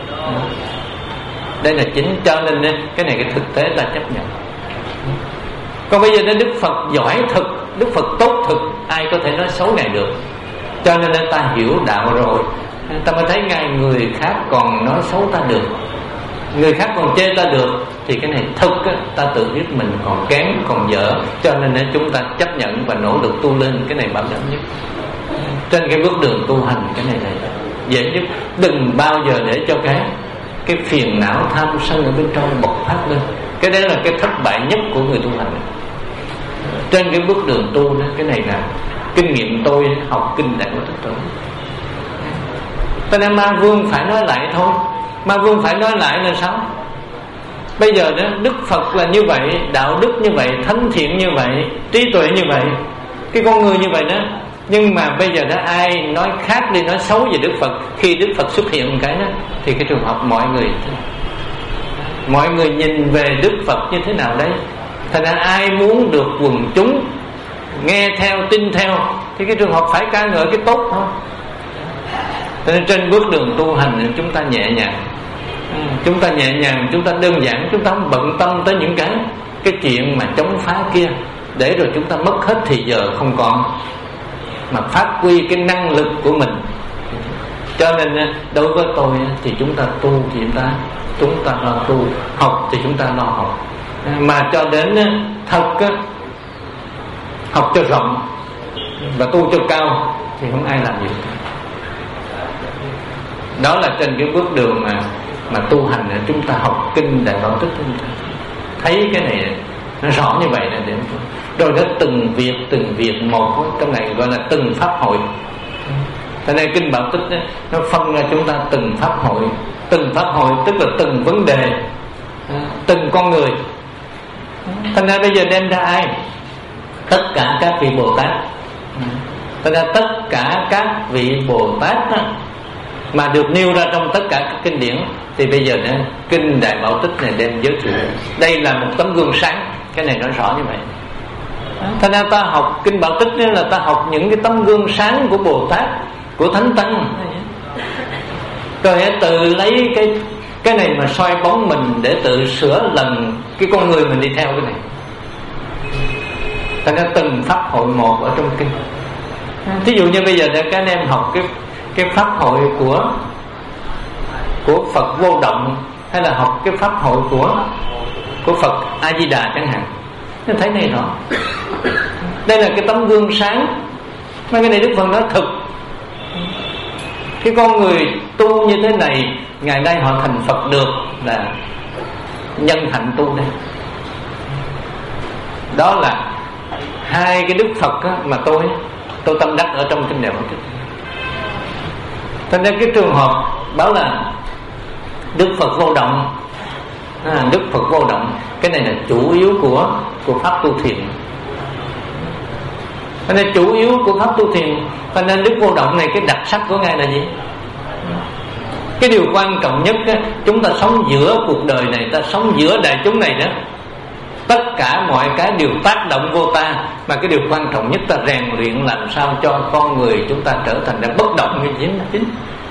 Đây là chính. Cho nên cái này cái thực tế ta chấp nhận. Còn bây giờ đến Đức Phật giỏi thực, Đức Phật tốt thực, ai có thể nói xấu Ngài được? Cho nên ta hiểu đạo rồi, ta mới thấy ngay người khác còn nói xấu ta được, người khác còn chê ta được, thì cái này thực á, ta tự biết mình còn kém, còn dở. Cho nên chúng ta chấp nhận và nỗ lực tu lên. Cái này bảo đảm nhất. Trên cái bước đường tu hành, cái này là dễ nhất. Đừng bao giờ để cho cái cái phiền não tham sân ở bên trong bộc phát lên. Cái đấy là cái thất bại nhất của người tu hành. Trên cái bước đường tu đó, cái này là kinh nghiệm tôi học kinh Đại Bồ Tát Tổ. Cho nên Ma Vương phải nói lại thôi. Ma Vương phải nói lại là sao? Bây giờ đó Đức Phật là như vậy, đạo đức như vậy, thánh thiện như vậy, trí tuệ như vậy, cái con người như vậy đó. Nhưng mà bây giờ đó ai nói khác đi, nói xấu về Đức Phật, khi Đức Phật xuất hiện một cái đó, thì cái trường hợp mọi người mọi người nhìn về Đức Phật như thế nào đấy. Thành ra ai muốn được quần chúng nghe theo, tin theo, thì cái trường hợp phải ca ngợi cái tốt thôi. Nên trên bước đường tu hành chúng ta nhẹ nhàng, chúng ta nhẹ nhàng, chúng ta đơn giản, chúng ta không bận tâm tới những cái cái chuyện mà chống phá kia, để rồi chúng ta mất hết thì giờ không còn, mà phát huy cái năng lực của mình. Cho nên đối với tôi thì chúng ta tu thì chúng ta chúng ta lo tu, học thì chúng ta lo học, mà cho đến thật học cho rộng và tu cho cao thì không ai làm gì. Đó là trên cái bước đường mà mà tu hành, chúng ta học kinh Đại Bảo Tích, chúng ta thấy cái này nó rõ như vậy là để rồi nó từng việc từng việc một, trong này gọi là từng pháp hội. Cho nên kinh Bảo Tích ấy, nó phân ra chúng ta từng pháp hội. Từng pháp hội tức là từng vấn đề, từng con người. Thành ra bây giờ đem ra ai? Tất cả các vị Bồ Tát. Thành ra tất cả các vị Bồ Tát đó, mà được nêu ra trong tất cả các kinh điển, thì bây giờ đó, kinh Đại Bảo Tích này đem giới thiệu. Đây là một tấm gương sáng. Cái này nói rõ như vậy. Thành ra ta học kinh Bảo Tích là ta học những cái tấm gương sáng của Bồ Tát, của Thánh Tăng, rồi tự lấy cái cái này mà soi bóng mình để tự sửa lần cái con người mình đi theo cái này. Thành ra từng pháp hội một ở trong kinh. Thí dụ như bây giờ để các anh em học cái cái pháp hội của của Phật Vô Động, hay là học cái pháp hội của của Phật A Di Đà chẳng hạn, nó thấy này rõ. Đây là cái tấm gương sáng. Mà cái này Đức Phật nói thực. Cái con người tu như thế này, ngày nay họ thành Phật được là nhân hạnh tu đây. Đó là hai cái Đức Phật á, mà tôi tôi tâm đắc ở trong kinh Đại Bảo Tích. Thành ra cái trường hợp bảo là Đức Phật vô động. À, Đức Phật vô động, cái này là chủ yếu của của pháp tu thiền. Cái này chủ yếu của pháp tu thiền. Cho nên Đức vô động này, cái đặc sắc của ngài là gì? Cái điều quan trọng nhất á, chúng ta sống giữa cuộc đời này, ta sống giữa đại chúng này đó, tất cả mọi cái đều tác động vô ta, mà cái điều quan trọng nhất ta rèn luyện làm sao cho con người chúng ta trở thành đã bất động như chính chính.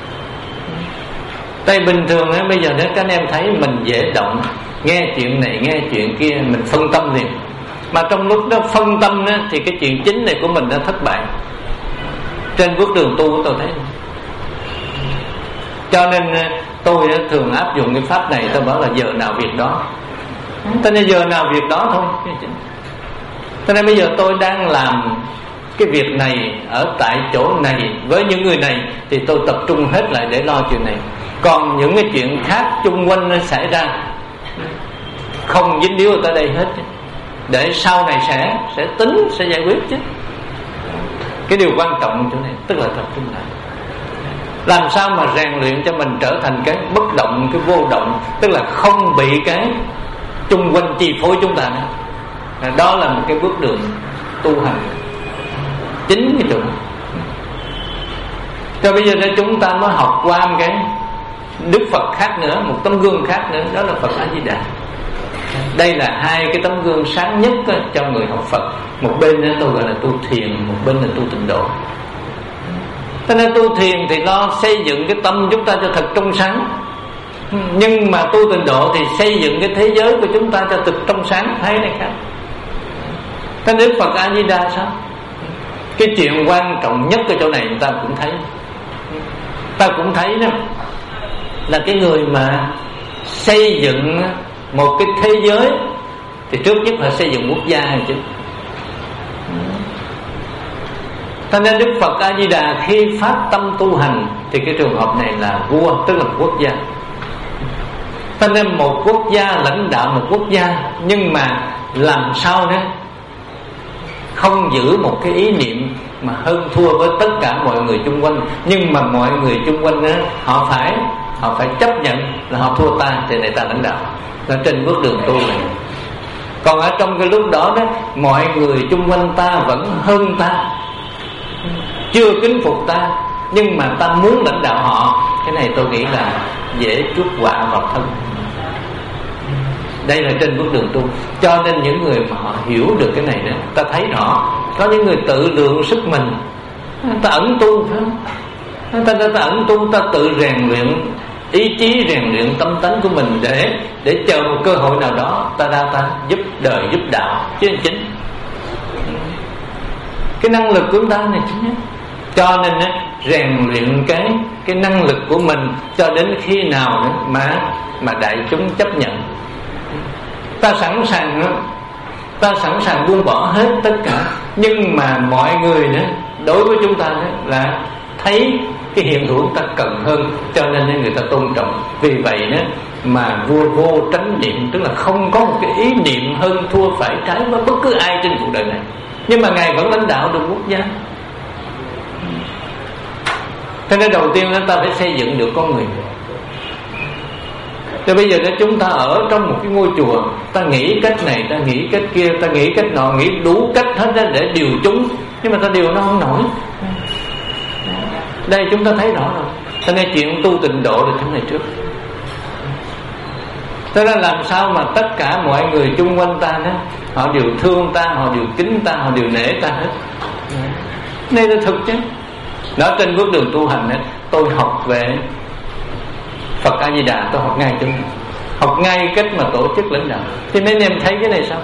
Tại bình thường á, bây giờ nếu các anh em thấy mình dễ động, nghe chuyện này nghe chuyện kia, mình phân tâm liền. Mà trong lúc đó phân tâm á, thì cái chuyện chính này của mình đã thất bại. Trên bước đường tu của tôi thấy. Cho nên tôi thường áp dụng cái pháp này, tôi bảo là giờ nào việc đó. Cho nên giờ nào việc đó thôi. Cho nên bây giờ tôi đang làm cái việc này ở tại chỗ này với những người này, thì tôi tập trung hết lại để lo chuyện này. Còn những cái chuyện khác chung quanh nó xảy ra không dính líu ở tới đây hết, để sau này sẽ sẽ tính, sẽ giải quyết chứ. Cái điều quan trọng chỗ này tức là tập trung lại, làm sao mà rèn luyện cho mình trở thành cái bất động, cái vô động, tức là không bị cái chung quanh chi phối chúng ta nữa. Đó là một cái bước đường tu hành chính cái chỗ đó. Cho bây giờ đó chúng ta mới học qua một cái Đức Phật khác nữa, một tấm gương khác nữa, đó là Phật A Di Đà. Đây là hai cái tấm gương sáng nhất cho người học Phật. Một bên đó tôi gọi là tu thiền, một bên là tu tịnh độ. Cho nên tu thiền thì lo xây dựng cái tâm chúng ta cho thật trong sáng, nhưng mà tu tịnh độ thì xây dựng cái thế giới của chúng ta cho thật trong sáng. Thấy này khác. Cái Đức Phật A Di Đà sao? Cái chuyện quan trọng nhất ở chỗ này chúng ta cũng thấy, ta cũng thấy đó, là cái người mà xây dựng một cái thế giới thì trước nhất là xây dựng quốc gia hay chứ. Cho nên Đức Phật A Di Đà khi phát tâm tu hành thì cái trường hợp này là vua, tức là quốc gia. Cho nên một quốc gia lãnh đạo một quốc gia, nhưng mà làm sao đó không giữ một cái ý niệm mà hơn thua với tất cả mọi người chung quanh, nhưng mà mọi người chung quanh đó, họ phải họ phải chấp nhận là họ thua ta thì này ta lãnh đạo, là trên bước đường tu này. Còn ở trong cái lúc đó đó, mọi người chung quanh ta vẫn hơn ta, chưa kính phục ta, nhưng mà ta muốn lãnh đạo họ, cái này tôi nghĩ là dễ chuốc họa vào thân. Đây là trên bước đường tu. Cho nên những người mà họ hiểu được cái này đó, ta thấy rõ. Có những người tự lượng sức mình, ta ẩn tu phải không? Ta, ta, ta ẩn tu, ta tự rèn luyện ý chí, rèn luyện tâm tánh của mình để để chờ một cơ hội nào đó ta ra ta giúp đời giúp đạo chứ chính. Cái năng lực của chúng ta này chính. Cho nên rèn luyện cái cái năng lực của mình cho đến khi nào nữa mà mà đại chúng chấp nhận. Ta sẵn sàng ta sẵn sàng buông bỏ hết tất cả, nhưng mà mọi người nữa đối với chúng ta đó là thấy cái hiện hữu ta cần hơn, cho nên người ta tôn trọng. Vì vậy đó mà vua vô tránh niệm, tức là không có một cái ý niệm hơn thua phải trái với bất cứ ai trên cuộc đời này, nhưng mà ngài vẫn lãnh đạo được quốc gia. Cho nên đầu tiên chúng ta phải xây dựng được con người. Thì bây giờ nếu chúng ta ở trong một cái ngôi chùa, ta nghĩ cách này, ta nghĩ cách kia, ta nghĩ cách nọ, nghĩ đủ cách hết đó để điều chúng, nhưng mà ta điều nó không nổi. Đây chúng ta thấy rõ rồi. Cho nên chuyện tu tịnh độ là thế này trước. Cho nên làm sao mà tất cả mọi người chung quanh ta đó, họ đều thương ta, họ đều kính ta, họ đều nể ta hết. Đây là thực chứ. Đó, trên bước đường tu hành đó, tôi học về Phật A Di Đà, tôi học ngay chỗ này, học ngay cách mà tổ chức lãnh đạo. Thì mấy anh em thấy cái này sao?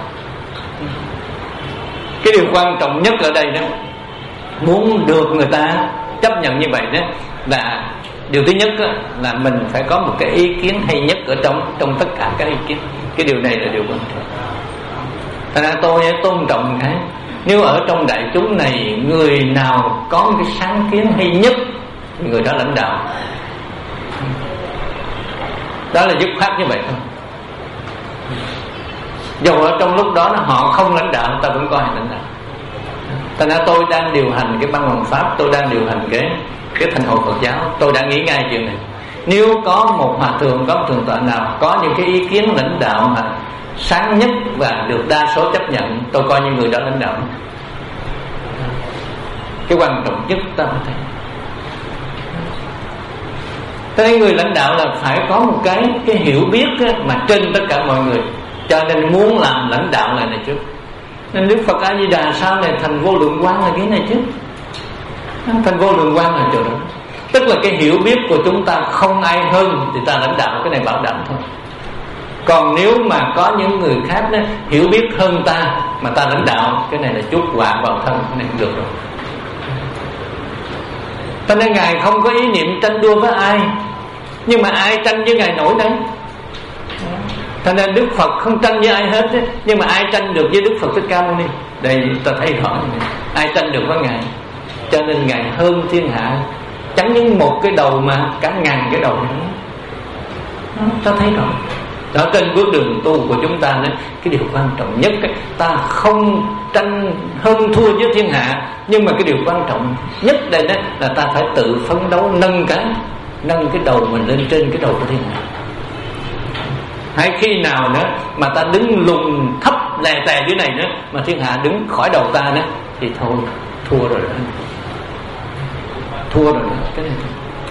Cái điều quan trọng nhất ở đây đó, muốn được người ta chấp nhận như vậy đó, là điều thứ nhất đó, là mình phải có một cái ý kiến hay nhất ở trong trong tất cả các ý kiến. Cái điều này là điều quan trọng. Thành ra tôi tôn trọng cái, nếu ở trong đại chúng này người nào có một cái sáng kiến hay nhất, người đó lãnh đạo. Đó là dứt khoát như vậy thôi. Dù ở trong lúc đó họ không lãnh đạo, ta vẫn coi là lãnh đạo. Thành ra tôi đang điều hành cái băng hoàng pháp, tôi đang điều hành cái cái thành hội Phật giáo, tôi đã nghĩ ngay chuyện này. Nếu có một hòa thượng, có một thượng tọa nào có những cái ý kiến lãnh đạo mà sáng nhất và được đa số chấp nhận, tôi coi như người đó lãnh đạo. Cái quan trọng nhất ta phải thấy, tới người lãnh đạo là phải có một cái cái hiểu biết mà trên tất cả mọi người. Cho nên muốn làm lãnh đạo là này trước. Nên Đức Phật A Di Đà sau này thành vô lượng quang là cái này chứ. Thành vô lượng quang là chỗ đó. Tức là cái hiểu biết của chúng ta không ai hơn thì ta lãnh đạo, cái này bảo đảm thôi. Còn nếu mà có những người khác đó, hiểu biết hơn ta mà ta lãnh đạo, cái này là chuốc họa vào thân, cái này không được rồi. Cho nên Ngài không có ý niệm tranh đua với ai, nhưng mà ai tranh với Ngài nổi đấy. Cho nên Đức Phật không tranh với ai hết ấy. Nhưng mà ai tranh được với Đức Phật Thích Ca Mâu Ni? Đây ta thấy rõ, ai tranh được với Ngài. Cho nên Ngài hơn thiên hạ, chẳng những một cái đầu mà cả ngàn cái đầu nữa. Ta thấy rõ. Đó, trên bước đường tu của chúng ta đó, cái điều quan trọng nhất ấy, ta không tranh hơn thua với thiên hạ, nhưng mà cái điều quan trọng nhất đây đó là ta phải tự phấn đấu nâng cái nâng cái đầu mình lên trên cái đầu của thiên hạ. Hay khi nào nữa mà ta đứng lùn thấp lè tè dưới này nữa mà thiên hạ đứng khỏi đầu ta nữa thì thôi, thua rồi đó. Thua rồi đó. Cái này thôi.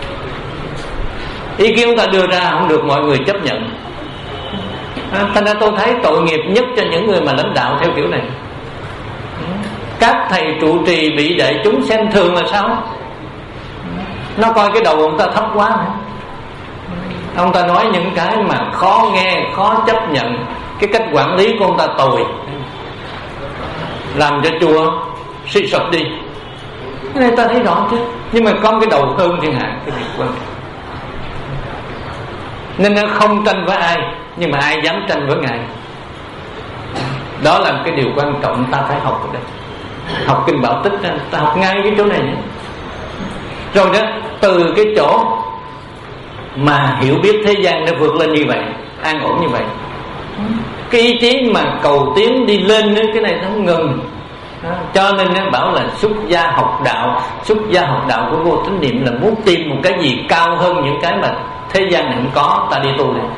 Ý kiến ta đưa ra không được mọi người chấp nhận. À, thành ra tôi thấy tội nghiệp nhất cho những người mà lãnh đạo theo kiểu này. Các thầy trụ trì bị đại chúng xem thường là sao? Nó coi cái đầu ông ta thấp quá nữa. Ông ta nói những cái mà khó nghe, khó chấp nhận. Cái cách quản lý của ông ta tồi, làm cho chùa suy sụp đi. Cái này ta thấy rõ chứ. Nhưng mà có cái đầu hơn thiên hạ, cái việc quan trọng. Nên nó không tranh với ai, nhưng mà ai dám tranh với Ngài. Đó là cái điều quan trọng ta phải học ở đây. Học Kinh Bảo Tích, ta học ngay cái chỗ này nữa. Rồi đó, từ cái chỗ mà hiểu biết thế gian nó vượt lên như vậy, an ổn như vậy, cái ý chí mà cầu tiến đi lên, cái này nó không ngừng. Cho nên nó bảo là xuất gia học đạo. Xuất gia học đạo của Vô Tín Niệm là muốn tìm một cái gì cao hơn những cái mà thế gian này không có, ta đi tu này.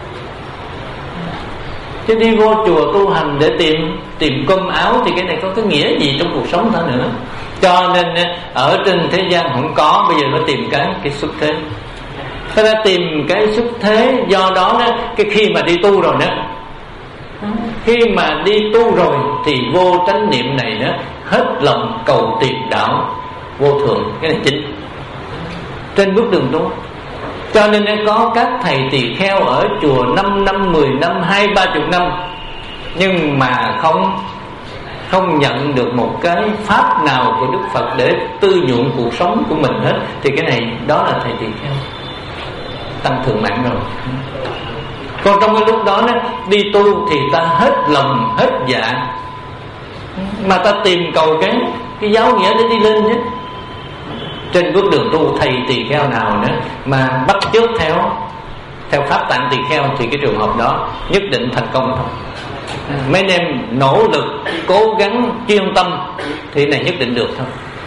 Chứ đi vô chùa tu hành để tìm tìm cơm áo thì cái này có cái nghĩa gì trong cuộc sống ta nữa. Cho nên ở trên thế gian không có, bây giờ nó tìm cái cái xuất thế. Thế ra tìm cái xuất thế, do đó đó, cái khi mà đi tu rồi đó, khi mà đi tu rồi thì vô chánh niệm này đó hết lòng cầu tìm đạo vô thượng, cái này chính trên bước đường tu. Cho nên có các thầy tỳ kheo ở chùa năm năm, mười năm, hai ba chục năm, nhưng mà không không nhận được một cái pháp nào của Đức Phật để tư nhuận cuộc sống của mình hết, thì cái này đó là thầy tỳ kheo tăng thượng mạng rồi. Còn trong cái lúc đó, đó đi tu thì ta hết lòng hết dạ, mà ta tìm cầu cái cái giáo nghĩa để đi lên chứ. Trên bước đường tu thầy tỳ kheo nào nữa mà bắt chước theo theo pháp tạng tỳ kheo thì cái trường hợp đó nhất định thành công thôi. Mấy anh em nỗ lực cố gắng chuyên tâm thì này nhất định được thôi.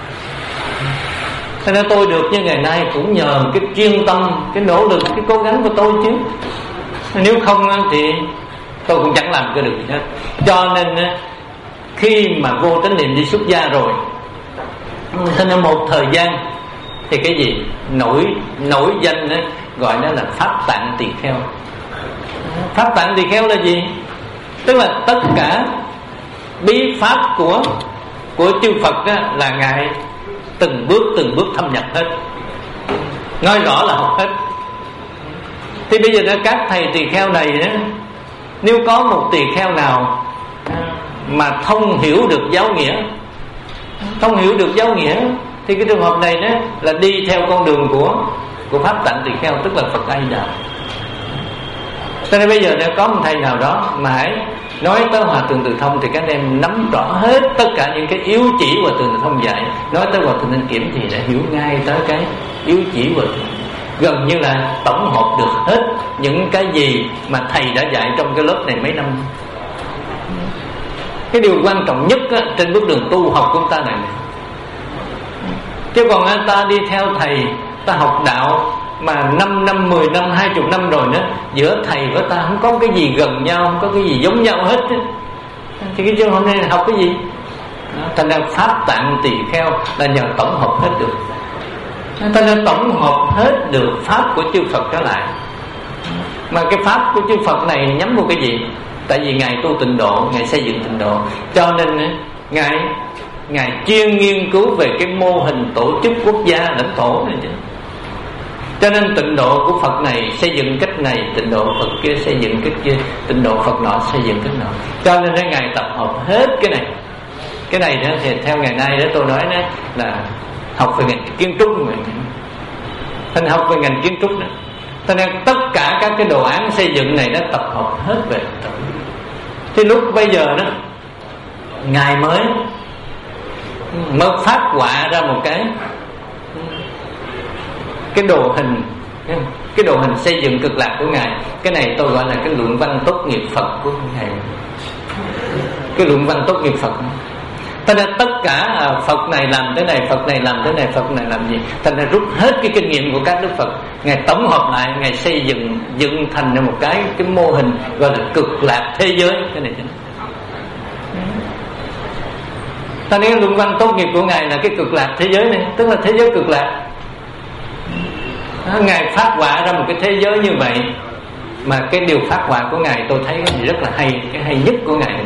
Thế nên tôi được như ngày nay cũng nhờ cái chuyên tâm, cái nỗ lực, cái cố gắng của tôi chứ. Nếu không thì tôi cũng chẳng làm cái được gì hết. Cho nên khi mà Vô Chánh Niệm đi xuất gia rồi, thế nên một thời gian thì cái gì nổi nổi danh ấy, gọi đó là pháp tạng tỳ kheo. Pháp tạng tỳ kheo là gì? Tức là tất cả bí pháp của của chư Phật đó, là Ngài từng bước từng bước thâm nhập hết, nói rõ là học hết. Thì bây giờ đó, các thầy tỳ kheo này đó, nếu có một tỳ kheo nào mà thông hiểu được giáo nghĩa, thông hiểu được giáo nghĩa thì cái trường hợp này đó là đi theo con đường của của pháp tạng tỳ kheo, tức là Phật A Di Đà. Cho nên bây giờ đã có một thầy nào đó mà hãy nói tới Hòa Thượng Từ Thông thì các em nắm rõ hết tất cả những cái yếu chỉ Hòa Thượng Từ Thông dạy. Nói tới Hòa Thượng Ninh Kiểm thì đã hiểu ngay tới cái yếu chỉ Hòa Thượng, gần như là tổng hợp được hết những cái gì mà thầy đã dạy trong cái lớp này mấy năm. Cái điều quan trọng nhất á, trên bước đường tu học của ta này, chứ còn ta đi theo thầy, ta học đạo mà năm năm, mười năm, hai chục năm rồi nữa, giữa thầy với ta không có cái gì gần nhau, không có cái gì giống nhau hết, thì cái chương hôm nay học cái gì? Thành ra pháp tạng tỳ kheo là nhờ tổng hợp hết được. Thành ra tổng hợp hết được pháp của chư Phật trở lại. Mà cái pháp của chư Phật này nhắm vào cái gì? Tại vì Ngài tu tịnh độ, Ngài xây dựng tịnh độ, cho nên Ngài Ngài chuyên nghiên cứu về cái mô hình tổ chức quốc gia lãnh thổ này chứ. Cho nên tịnh độ của Phật này xây dựng cách này, tịnh độ Phật kia xây dựng cách kia, tịnh độ Phật nọ xây dựng cách nọ. Cho nên Ngài tập hợp hết cái này. Cái này đó thì theo ngày nay đó tôi nói đó là học về ngành kiến trúc mình. Thành học về ngành kiến trúc đó. Cho nên tất cả các cái đồ án xây dựng này nó tập hợp hết về. Thì lúc bây giờ đó Ngài mới mới phát họa ra một cái cái đồ hình, cái đồ hình xây dựng cực lạc của Ngài. Cái này tôi gọi là cái luận văn tốt nghiệp Phật của Ngài. Cái luận văn tốt nghiệp Phật. Cho nên tất cả Phật này làm thế này, Phật này làm thế này, Phật này làm gì. Cho nên rút hết cái kinh nghiệm của các Đức Phật, Ngài tổng hợp lại, Ngài xây dựng dựng thành ra một cái cái mô hình gọi là cực lạc thế giới. Cái này chính. Cho nên luận văn tốt nghiệp của Ngài là cái cực lạc thế giới này, tức là thế giới cực lạc. Ngài phát họa ra một cái thế giới như vậy, mà cái điều phát họa của Ngài tôi thấy rất là hay, cái hay nhất của Ngài.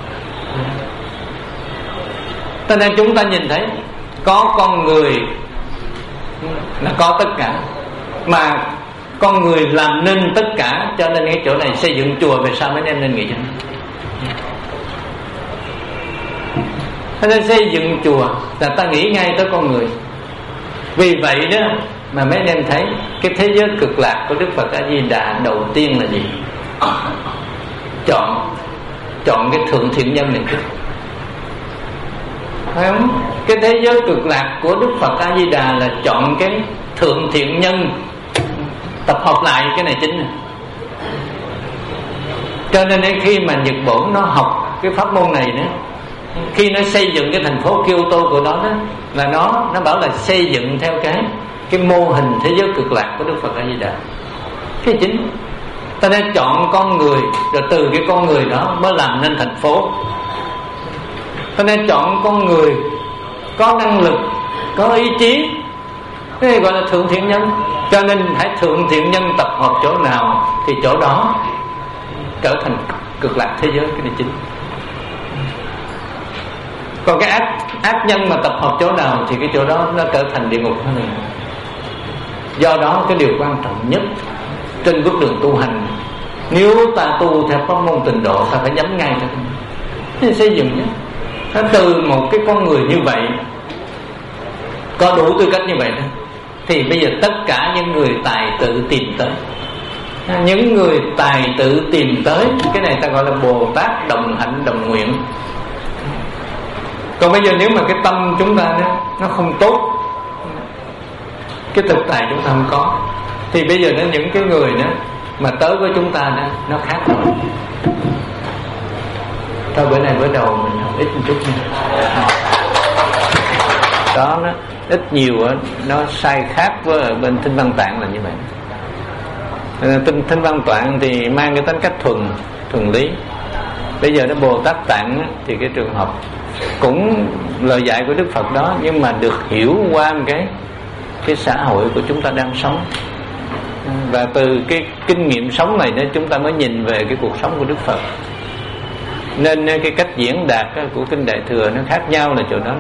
Cho nên chúng ta nhìn thấy có con người là có tất cả, mà con người làm nên tất cả. Cho nên cái chỗ này xây dựng chùa về sau mấy em nên nghĩ cho nó. Cho nên xây dựng chùa là ta nghĩ ngay tới con người. Vì vậy đó mà mấy anh em thấy cái thế giới cực lạc của Đức Phật A Di Đà đầu tiên là gì? Chọn Chọn cái thượng thiện nhân này trước. Phải không? Cái thế giới cực lạc của Đức Phật A Di Đà là chọn cái thượng thiện nhân tập hợp lại. Cái này chính này. Cho nên khi mà Nhật Bổn nó học cái pháp môn này nữa, khi nó xây dựng cái thành phố Kyoto của nó đó, là nó nó bảo là xây dựng theo cái cái mô hình thế giới cực lạc của Đức Phật A Di Đà. Cái chính. Ta nên chọn con người, rồi từ cái con người đó mới làm nên thành phố. Ta nên chọn con người có năng lực, có ý chí, cái này gọi là thượng thiện nhân. Cho nên hãy thượng thiện nhân tập hợp chỗ nào thì chỗ đó trở thành cực lạc thế giới. Cái này chính. Còn cái ác ác nhân mà tập hợp chỗ nào thì cái chỗ đó nó trở thành địa ngục thôi. Do đó cái điều quan trọng nhất trên bước đường tu hành, nếu ta tu theo pháp môn tịnh độ, ta phải nhắm ngay cho nó xây dựng nhé. Từ một cái con người như vậy, có đủ tư cách như vậy đó, thì bây giờ tất cả những người tài tự tìm tới. Những người tài tự tìm tới, cái này ta gọi là Bồ Tát đồng hạnh đồng nguyện. Còn bây giờ nếu mà cái tâm chúng ta đó, nó không tốt, cái thực tài chúng ta không có, thì bây giờ nó những cái người đó mà tới với chúng ta đó, nó khác rồi. Thôi bữa nay bữa đầu mình học ít một chút nha. Đó nó ít nhiều nó sai khác với ở bên Thinh Văn Tạng là như vậy. Tinh Thinh Văn Tạng thì mang cái tính cách thuần thuần lý. Bây giờ nó Bồ Tát Tạng thì cái trường hợp cũng lời dạy của Đức Phật đó, nhưng mà được hiểu qua một cái cái xã hội của chúng ta đang sống, và từ cái kinh nghiệm sống này đó chúng ta mới nhìn về cái cuộc sống của Đức Phật. Nên cái cách diễn đạt của kinh Đại Thừa nó khác nhau là chỗ đó.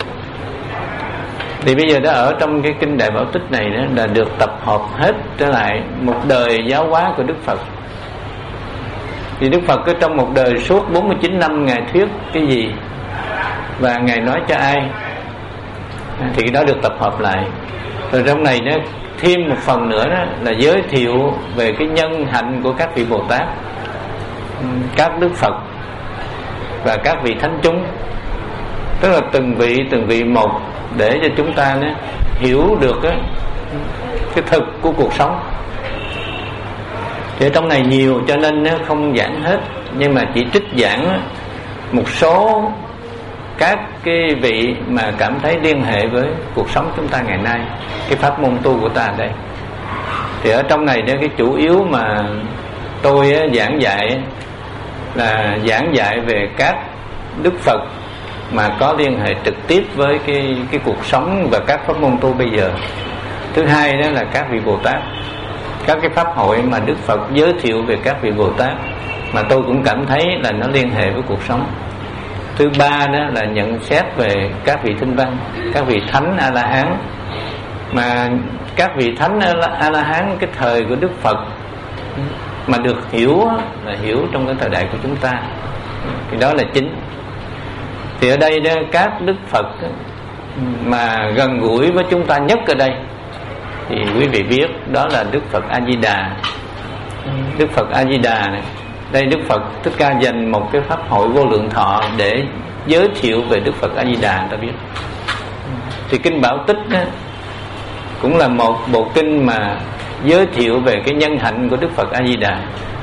Thì bây giờ đó ở trong cái kinh Đại Bảo Tích này đó là được tập hợp hết trở lại một đời giáo hóa của Đức Phật. Thì Đức Phật ở trong một đời suốt bốn mươi chín năm Ngài thuyết cái gì và Ngài nói cho ai, thì cái đó được tập hợp lại. Rồi trong này nó thêm một phần nữa đó là giới thiệu về cái nhân hạnh của các vị Bồ Tát, các Đức Phật và các vị thánh chúng, tức là từng vị từng vị một, để cho chúng ta nó hiểu được cái, cái thực của cuộc sống. Thì ở trong này nhiều cho nên nó không giảng hết, nhưng mà chỉ trích giảng một số các cái vị mà cảm thấy liên hệ với cuộc sống chúng ta ngày nay, cái pháp môn tu của ta ở đây. Thì ở trong này đó, cái chủ yếu mà tôi á, giảng dạy là giảng dạy về các Đức Phật mà có liên hệ trực tiếp với cái cái cuộc sống và các pháp môn tu bây giờ. Thứ hai đó là các vị Bồ Tát, các cái pháp hội mà Đức Phật giới thiệu về các vị Bồ Tát mà tôi cũng cảm thấy là nó liên hệ với cuộc sống. Thứ ba đó là nhận xét về các vị Thinh Văn, các vị Thánh A-la-hán, mà các vị Thánh A-la-hán cái thời của Đức Phật mà được hiểu là hiểu trong cái thời đại của chúng ta, thì đó là chính. Thì ở đây đó, các Đức Phật mà gần gũi với chúng ta nhất ở đây thì quý vị biết đó là Đức Phật A Di Đà. Đức Phật A Di Đà này, đây Đức Phật Thích Ca dành một cái pháp hội vô lượng thọ để giới thiệu về Đức Phật A Di Đà, ta biết. Thì kinh Bảo Tích đó, cũng là một bộ kinh mà giới thiệu về cái nhân hạnh của Đức Phật A Di Đà.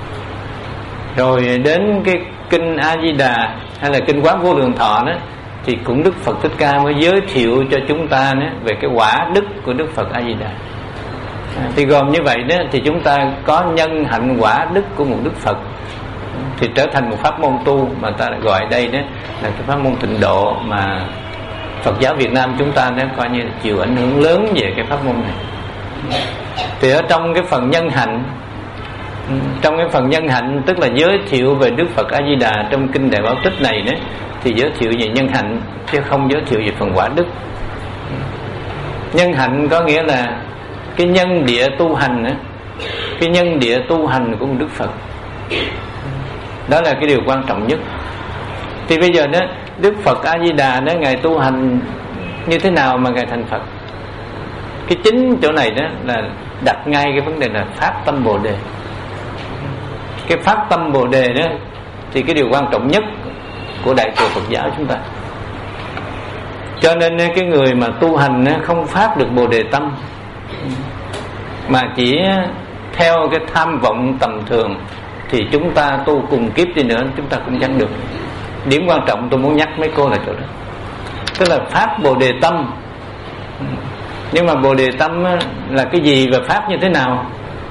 Rồi đến cái kinh A Di Đà hay là kinh Quán Vô Lượng Thọ đó, thì cũng Đức Phật Thích Ca mới giới thiệu cho chúng ta đó, về cái quả đức của Đức Phật A Di Đà. Thì gồm như vậy đó, thì chúng ta có nhân hạnh quả đức của một Đức Phật thì trở thành một pháp môn tu mà ta gọi đây đó là cái pháp môn tịnh độ mà Phật giáo Việt Nam chúng ta nó coi như là chịu ảnh hưởng lớn về cái pháp môn này. Thì ở trong cái phần nhân hạnh, trong cái phần nhân hạnh tức là giới thiệu về Đức Phật A Di Đà trong kinh Đại Bảo Tích này đó, thì giới thiệu về nhân hạnh chứ không giới thiệu về phần quả đức. Nhân hạnh có nghĩa là cái nhân địa tu hành đó, cái nhân địa tu hành của một Đức Phật, đó là cái điều quan trọng nhất. Thì bây giờ đó Đức Phật A Di Đà đó, ngài tu hành như thế nào mà ngài thành Phật? Cái chính chỗ này đó là đặt ngay cái vấn đề là phát tâm Bồ Đề. Cái phát tâm Bồ Đề đó thì cái điều quan trọng nhất của Đại thừa Phật giáo chúng ta. Cho nên cái người mà tu hành không phát được Bồ Đề tâm mà chỉ theo cái tham vọng tầm thường thì chúng ta tu cùng kiếp đi nữa chúng ta cũng chẳng được. Điểm quan trọng tôi muốn nhắc mấy cô là chỗ đó, tức là phát Bồ Đề tâm. Nhưng mà Bồ Đề tâm là cái gì và phát như thế nào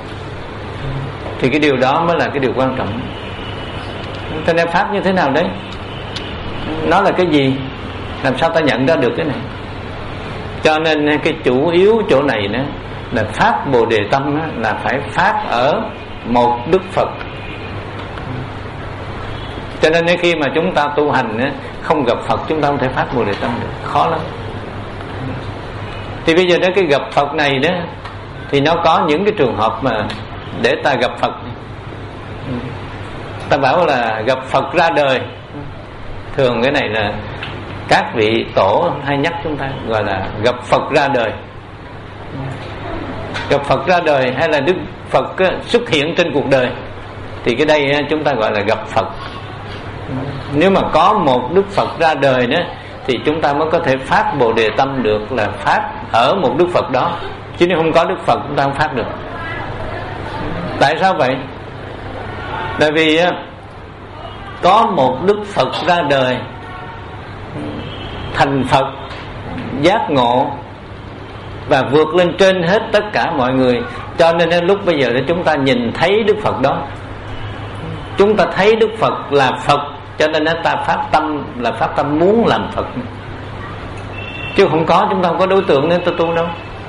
thì cái điều đó mới là cái điều quan trọng. Cho nên phát như thế nào đấy, nó là cái gì, làm sao ta nhận ra được cái này. Cho nên cái chủ yếu chỗ này nữa là phát Bồ Đề tâm là phải phát ở một Đức Phật. Cho nên khi mà chúng ta tu hành không gặp Phật chúng ta không thể phát Bồ Đề tâm được, khó lắm. Thì bây giờ đó cái gặp Phật này đó thì nó có những cái trường hợp mà để ta gặp Phật. Ta bảo là gặp Phật ra đời, thường cái này là các vị tổ hay nhắc chúng ta gọi là gặp Phật ra đời. Gặp Phật ra đời hay là Đức Phật xuất hiện trên cuộc đời thì cái đây chúng ta gọi là gặp Phật. Nếu mà có một Đức Phật ra đời đó thì chúng ta mới có thể phát Bồ Đề tâm được, là phát ở một Đức Phật đó. Chứ nếu không có Đức Phật chúng ta không phát được. Tại sao vậy? Tại vì có một Đức Phật ra đời thành Phật, giác ngộ và vượt lên trên hết tất cả mọi người. Cho nên đến lúc bây giờ để chúng ta nhìn thấy Đức Phật đó, chúng ta thấy Đức Phật là Phật, cho nên ta phát tâm là phát tâm muốn làm Phật. Chứ không có, chúng ta không có đối tượng nên tôi tu đâu.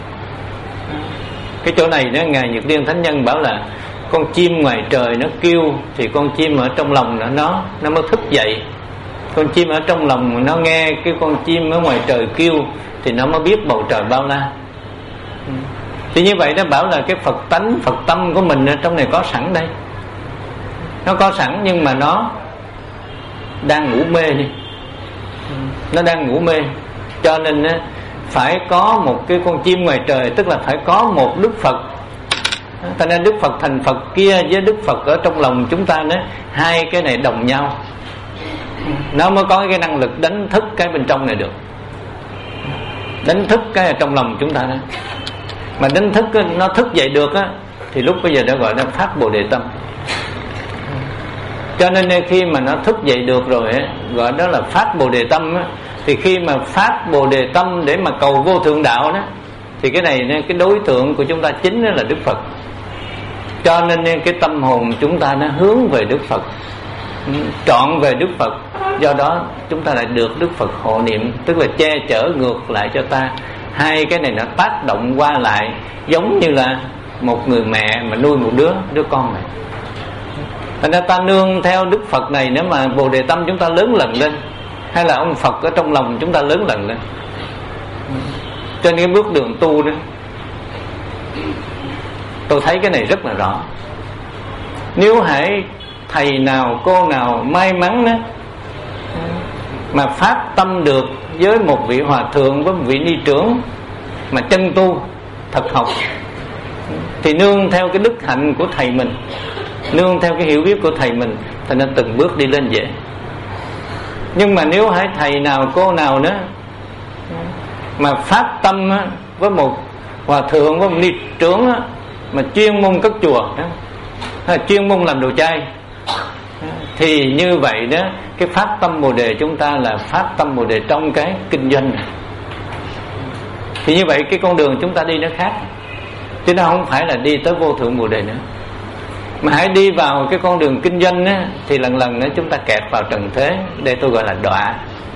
Cái chỗ này đó, Ngài Nhật Liên Thánh Nhân bảo là con chim ngoài trời nó kêu thì con chim ở trong lòng nó nó nó mới thức dậy. Con chim ở trong lòng nó nghe cái con chim ở ngoài trời kêu thì nó mới biết bầu trời bao la. Thì như vậy nó bảo là cái Phật tánh, Phật tâm của mình ở trong này có sẵn đây. Nó có sẵn nhưng mà nó đang ngủ mê đi. Nó đang ngủ mê. Cho nên phải có một cái con chim ngoài trời, tức là phải có một Đức Phật. Cho nên Đức Phật thành Phật kia với Đức Phật ở trong lòng chúng ta đó, hai cái này đồng nhau, nó mới có cái năng lực đánh thức cái bên trong này được. Đánh thức cái ở trong lòng chúng ta đó. Mà đánh thức nó thức dậy được á, thì lúc bây giờ đã gọi là phát Bồ Đề tâm. Cho nên khi mà nó thức dậy được rồi á, gọi đó là phát Bồ Đề tâm á, thì khi mà phát Bồ Đề tâm để mà cầu vô thượng đạo đó, thì cái này cái đối tượng của chúng ta chính là Đức Phật. Cho nên cái tâm hồn chúng ta nó hướng về Đức Phật, trọn về Đức Phật. Do đó chúng ta lại được Đức Phật hộ niệm, tức là che chở ngược lại cho ta. Hai cái này nó tác động qua lại, giống như là một người mẹ mà nuôi một đứa đứa con này. Thành ra ta nương theo Đức Phật này, nếu mà Bồ Đề tâm chúng ta lớn lần lên, hay là ông Phật ở trong lòng chúng ta lớn lần lên. Trên cái bước đường tu đó, tôi thấy cái này rất là rõ. Nếu hãy thầy nào cô nào may mắn đó mà phát tâm được với một vị hòa thượng, với một vị ni trưởng mà chân tu thật học, thì nương theo cái đức hạnh của thầy mình, nương theo cái hiểu biết của thầy mình, thì nó từng bước đi lên dễ. Nhưng mà nếu hãy thầy nào cô nào nữa mà phát tâm với một hòa thượng, với một ni trưởng mà chuyên môn cất chùa, hay chuyên môn làm đồ chay, thì như vậy đó, cái phát tâm Bồ Đề chúng ta là phát tâm Bồ Đề trong cái kinh doanh này. Thì như vậy cái con đường chúng ta đi nó khác, chứ nó không phải là đi tới vô thượng Bồ Đề nữa. Mà hãy đi vào cái con đường kinh doanh á, thì lần lần nữa chúng ta kẹt vào trần thế. Đây tôi gọi là đọa.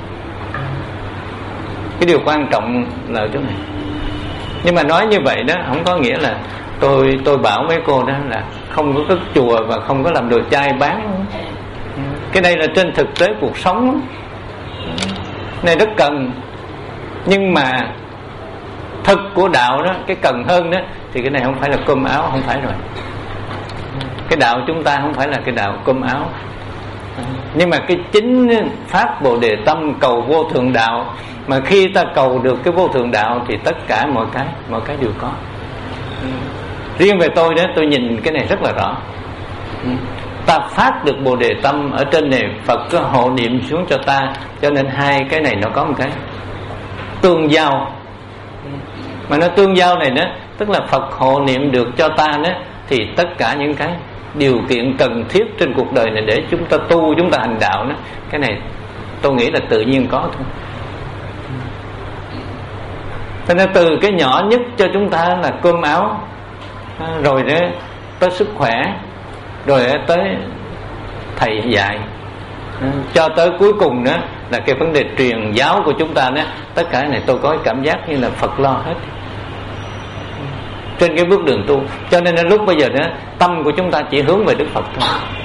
Cái điều quan trọng là ở chỗ này. Nhưng mà nói như vậy đó không có nghĩa là tôi tôi bảo mấy cô đó là không có cất chùa và không có làm đồ chay bán. Cái này là trên thực tế cuộc sống, này rất cần. Nhưng mà thực của đạo đó, cái cần hơn đó, thì cái này không phải là cơm áo, không phải rồi. Cái đạo chúng ta không phải là cái đạo cơm áo. Nhưng mà cái chính phát Bồ Đề tâm cầu vô thượng đạo, mà khi ta cầu được cái vô thượng đạo thì tất cả mọi cái mọi cái đều có. Riêng về tôi đó, tôi nhìn cái này rất là rõ. Ta phát được Bồ Đề tâm, ở trên này Phật có hộ niệm xuống cho ta, cho nên hai cái này nó có một cái tương giao. Mà nó tương giao này đó, tức là Phật hộ niệm được cho ta đó, thì tất cả những cái điều kiện cần thiết trên cuộc đời này để chúng ta tu, chúng ta hành đạo đó, cái này tôi nghĩ là tự nhiên có thôi. Cho nên từ cái nhỏ nhất cho chúng ta là cơm áo, rồi đó tới sức khỏe, rồi tới thầy dạy, cho tới cuối cùng đó là cái vấn đề truyền giáo của chúng ta đó, tất cả này tôi có cảm giác như là Phật lo hết trên cái bước đường tu. Cho nên lúc bây giờ đó, tâm của chúng ta chỉ hướng về Đức Phật thôi.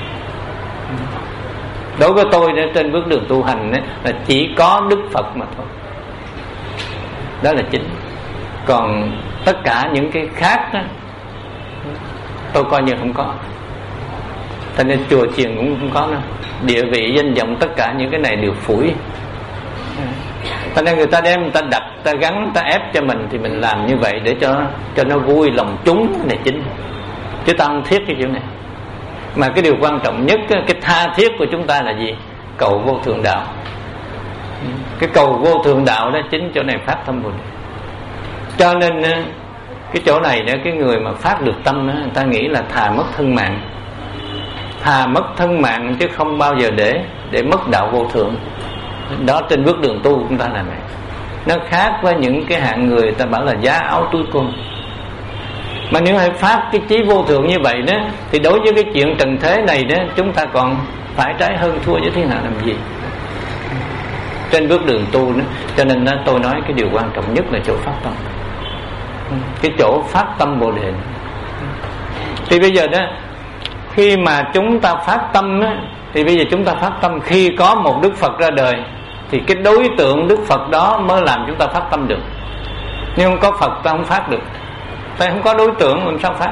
Đối với tôi đó, trên bước đường tu hành đó, là chỉ có Đức Phật mà thôi. Đó là chính. Còn tất cả những cái khác đó, tôi coi như không có. Cho nên chùa chiền cũng không có đâu. Địa vị, danh vọng, tất cả những cái này đều phủi. Cho nên người ta đem, người ta đặt, người ta gắn, người ta ép cho mình, thì mình làm như vậy để cho cho nó vui lòng chúng, cái này chính. Chứ ta không thiết cái chuyện này. Mà cái điều quan trọng nhất, cái tha thiết của chúng ta là gì? Cầu vô thượng đạo. Cái cầu vô thượng đạo đó chính chỗ này phát tâm Bồ Đề. Cho nên cái chỗ này đó, cái người mà phát được tâm đó, người ta nghĩ là thà mất thân mạng, thà mất thân mạng chứ không bao giờ để để mất đạo vô thượng. Đó, trên bước đường tu chúng ta làm này. Nó khác với những cái hạng người ta bảo là giá áo túi cơm. Mà nếu hãy phát cái chí vô thượng như vậy đó, thì đối với cái chuyện trần thế này đó, chúng ta còn phải trái hơn thua với thiên hạ làm gì. Trên bước đường tu đó, cho nên đó, tôi nói cái điều quan trọng nhất là chỗ phát tâm. Cái chỗ phát tâm Bồ Đề. Thì bây giờ đó, khi mà chúng ta phát tâm đó, thì bây giờ chúng ta phát tâm khi có một Đức Phật ra đời, thì cái đối tượng Đức Phật đó mới làm chúng ta phát tâm được. Nhưng không có Phật ta không phát được. Ta không có đối tượng mình sao phát.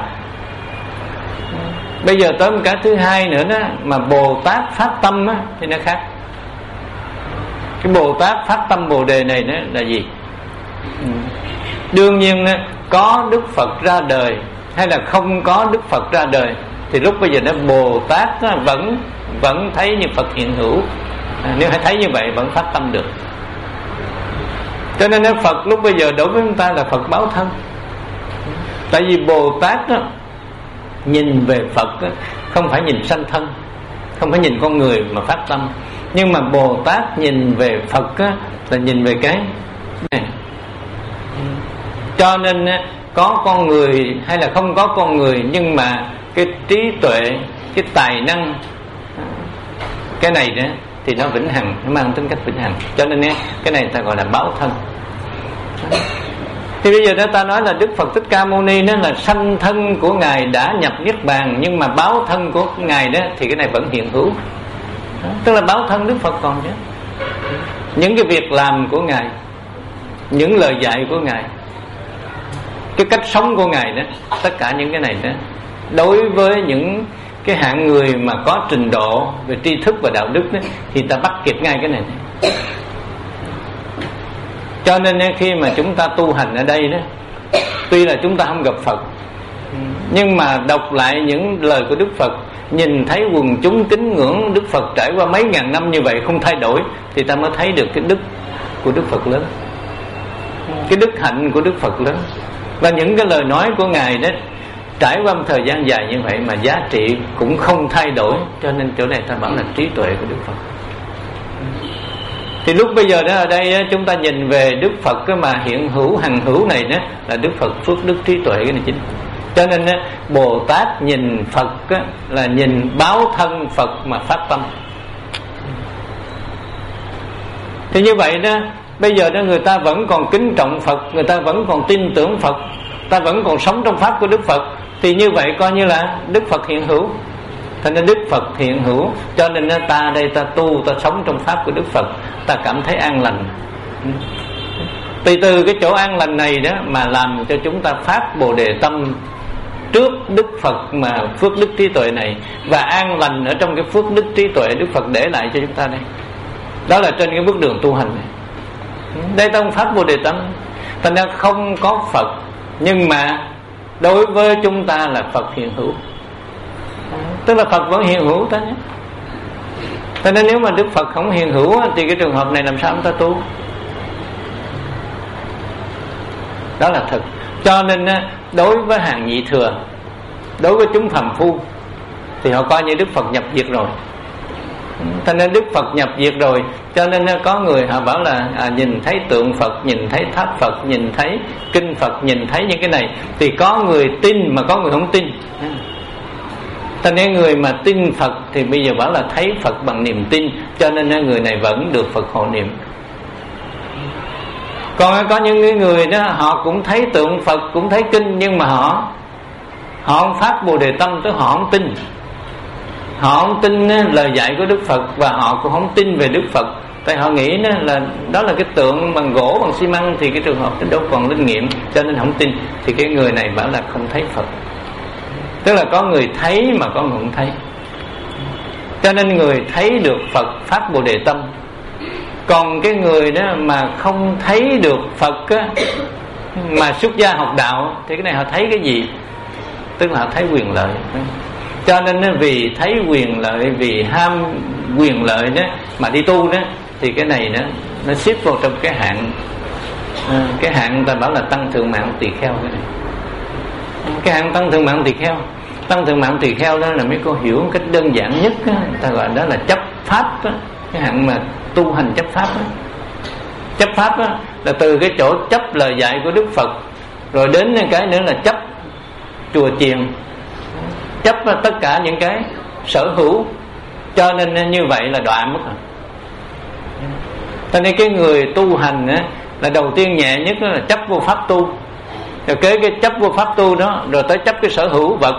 Bây giờ tới một cái thứ hai nữa đó, mà Bồ Tát phát tâm đó, thì nó khác. Cái Bồ Tát phát tâm Bồ Đề này đó là gì? Đương nhiên có Đức Phật ra đời hay là không có Đức Phật ra đời, thì lúc bây giờ nó Bồ Tát vẫn vẫn thấy như Phật hiện hữu. À, nếu hãy thấy như vậy vẫn phát tâm được. Cho nên Phật lúc bây giờ đối với chúng ta là Phật báo thân. Tại vì Bồ Tát đó, nhìn về Phật đó, không phải nhìn sanh thân, không phải nhìn con người mà phát tâm. Nhưng mà Bồ Tát nhìn về Phật đó, là nhìn về cái này. Cho nên có con người hay là không có con người, nhưng mà cái trí tuệ, cái tài năng, cái này đó thì nó vĩnh hằng, nó mang tính cách vĩnh hằng. Cho nên cái này ta gọi là báo thân. Thì bây giờ đó ta nói là Đức Phật Thích Ca Mâu Ni nó là sanh thân của Ngài đã nhập Niết Bàn, nhưng mà báo thân của Ngài đó thì cái này vẫn hiện hữu. Đó, tức là báo thân Đức Phật còn chứ. Những cái việc làm của Ngài, những lời dạy của Ngài, cái cách sống của Ngài đó, tất cả những cái này đó, đối với những cái hạng người mà có trình độ về tri thức và đạo đức đó, thì ta bắt kịp ngay cái này. Cho nên khi mà chúng ta tu hành ở đây đó, tuy là chúng ta không gặp Phật, nhưng mà đọc lại những lời của Đức Phật, nhìn thấy quần chúng kính ngưỡng Đức Phật trải qua mấy ngàn năm như vậy không thay đổi, thì ta mới thấy được cái đức của Đức Phật lớn, cái đức hạnh của Đức Phật lớn. Và những cái lời nói của Ngài đó trải qua một thời gian dài như vậy mà giá trị cũng không thay đổi. Cho nên chỗ này ta bảo là trí tuệ của Đức Phật. Thì lúc bây giờ đó ở đây chúng ta nhìn về Đức Phật cái mà hiện hữu hằng hữu này đó là Đức Phật phước đức trí tuệ, cái này chính. Cho nên Bồ Tát nhìn Phật là nhìn báo thân Phật mà phát tâm. Thì như vậy đó, bây giờ đó người ta vẫn còn kính trọng Phật, người ta vẫn còn tin tưởng Phật, ta vẫn còn sống trong pháp của Đức Phật, thì như vậy coi như là Đức Phật hiện hữu. Thế nên Đức Phật hiện hữu, cho nên ta đây ta tu, ta sống trong pháp của Đức Phật, ta cảm thấy an lành. Từ từ cái chỗ an lành này đó mà làm cho chúng ta phát Bồ Đề tâm trước Đức Phật mà phước đức trí tuệ này, và an lành ở trong cái phước đức trí tuệ Đức Phật để lại cho chúng ta đây. Đó là trên cái bước đường tu hành này. Đây ta không phát Bồ Đề tâm, thành ra không có Phật, nhưng mà đối với chúng ta là Phật hiện hữu, tức là Phật vẫn hiện hữu ta nhé. Cho nên nếu mà Đức Phật không hiện hữu thì cái trường hợp này làm sao chúng ta tu? Đó là thật. Cho nên đối với hàng nhị thừa, đối với chúng phàm phu, thì họ coi như Đức Phật nhập diệt rồi. Cho nên Đức Phật nhập diệt rồi, cho nên có người họ bảo là à, nhìn thấy tượng Phật, nhìn thấy tháp Phật, nhìn thấy kinh Phật, nhìn thấy những cái này, thì có người tin mà có người không tin. Cho nên người mà tin Phật thì bây giờ bảo là thấy Phật bằng niềm tin, cho nên người này vẫn được Phật hộ niệm. Còn có những người đó họ cũng thấy tượng Phật, cũng thấy kinh, nhưng mà họ họ không phát Bồ Đề tâm, tức họ không tin. Họ không tin lời dạy của Đức Phật, và họ cũng không tin về Đức Phật. Tại họ nghĩ là đó là cái tượng bằng gỗ, bằng xi măng, thì cái trường hợp đó đâu còn linh nghiệm, cho nên không tin. Thì cái người này bảo là không thấy Phật. Tức là có người thấy mà có người không thấy. Cho nên người thấy được Phật phát Bồ Đề tâm. Còn cái người đó mà không thấy được Phật á, mà xuất gia học đạo, thì cái này họ thấy cái gì? Tức là họ thấy quyền lợi. Cho nên vì thấy quyền lợi, vì ham quyền lợi đó mà đi tu đó, thì cái này đó nó xếp vào trong cái hạng à, cái hạng người ta bảo là tăng thượng mạng tỳ kheo. Cái này cái hạng tăng thượng mạng tỳ kheo, tăng thượng mạng tỳ kheo đó là mấy cô hiểu một cách đơn giản nhất đó, người ta gọi đó là chấp pháp đó. Cái hạng mà tu hành chấp pháp đó. Chấp pháp đó là từ cái chỗ chấp lời dạy của Đức Phật, rồi đến cái nữa là chấp chùa chiền, chấp tất cả những cái sở hữu. Cho nên như vậy là đọa mất rồi. Cho nên cái người tu hành á, là đầu tiên nhẹ nhất là chấp vô pháp tu, rồi kế cái chấp vô pháp tu đó, rồi tới chấp cái sở hữu vật.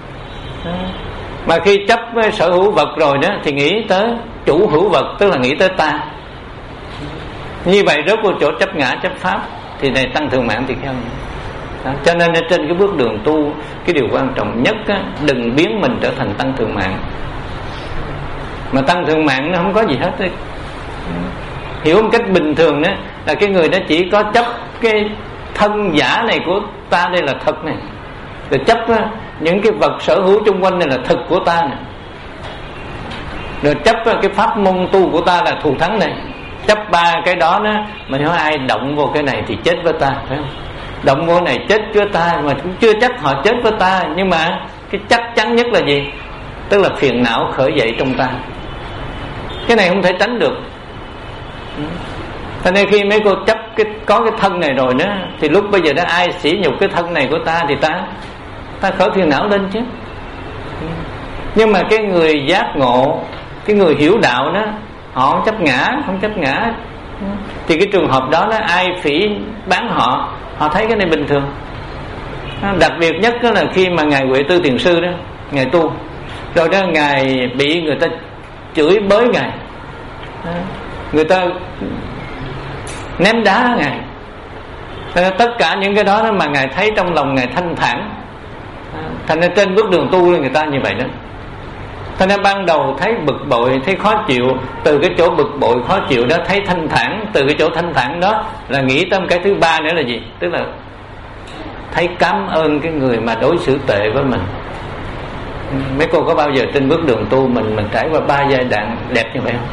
Mà khi chấp cái sở hữu vật rồi đó, thì nghĩ tới chủ hữu vật, tức là nghĩ tới ta. Như vậy rớt vô chỗ chấp ngã, chấp pháp, thì này tăng thượng mạng thì theo. Đó. Cho nên trên cái bước đường tu, cái điều quan trọng nhất á, đừng biến mình trở thành tăng thượng mạng. Mà tăng thượng mạng nó không có gì hết ấy. Hiểu một cách bình thường đó là cái người đó chỉ có chấp cái thân giả này của ta đây là thật này, rồi chấp á, những cái vật sở hữu xung quanh này là thực của ta này, rồi chấp á, cái pháp môn tu của ta là thù thắng này. Chấp ba cái đó đó, mà nếu ai động vô cái này thì chết với ta, phải không? Động vô này chết với ta, mà cũng chưa chắc họ chết với ta. Nhưng mà cái chắc chắn nhất là gì? Tức là phiền não khởi dậy trong ta. Cái này không thể tránh được. Cho nên khi mấy cô chấp cái có cái thân này rồi đó, thì lúc bây giờ đó ai sỉ nhục cái thân này của ta thì ta ta khởi phiền não lên chứ. Nhưng mà cái người giác ngộ, cái người hiểu đạo đó, họ không chấp ngã, không chấp ngã, thì cái trường hợp đó, đó ai phỉ bán họ, họ thấy cái này bình thường. Đặc biệt nhất đó là khi mà ngài Huệ Tư Thiền Sư đó, ngài tu rồi đó, ngài bị người ta chửi bới ngài, người ta ném đá ngài. Tất cả những cái đó, đó mà ngài thấy trong lòng ngài thanh thản. Thành ra trên bước đường tu người ta như vậy đó. Thành ra ban đầu thấy bực bội, thấy khó chịu, từ cái chỗ bực bội khó chịu đó thấy thanh thản, từ cái chỗ thanh thản đó là nghĩ tới cái thứ ba nữa là gì? Tức là thấy cảm ơn cái người mà đối xử tệ với mình. Mấy cô có bao giờ trên bước đường tu mình mình trải qua ba giai đoạn đẹp như vậy không?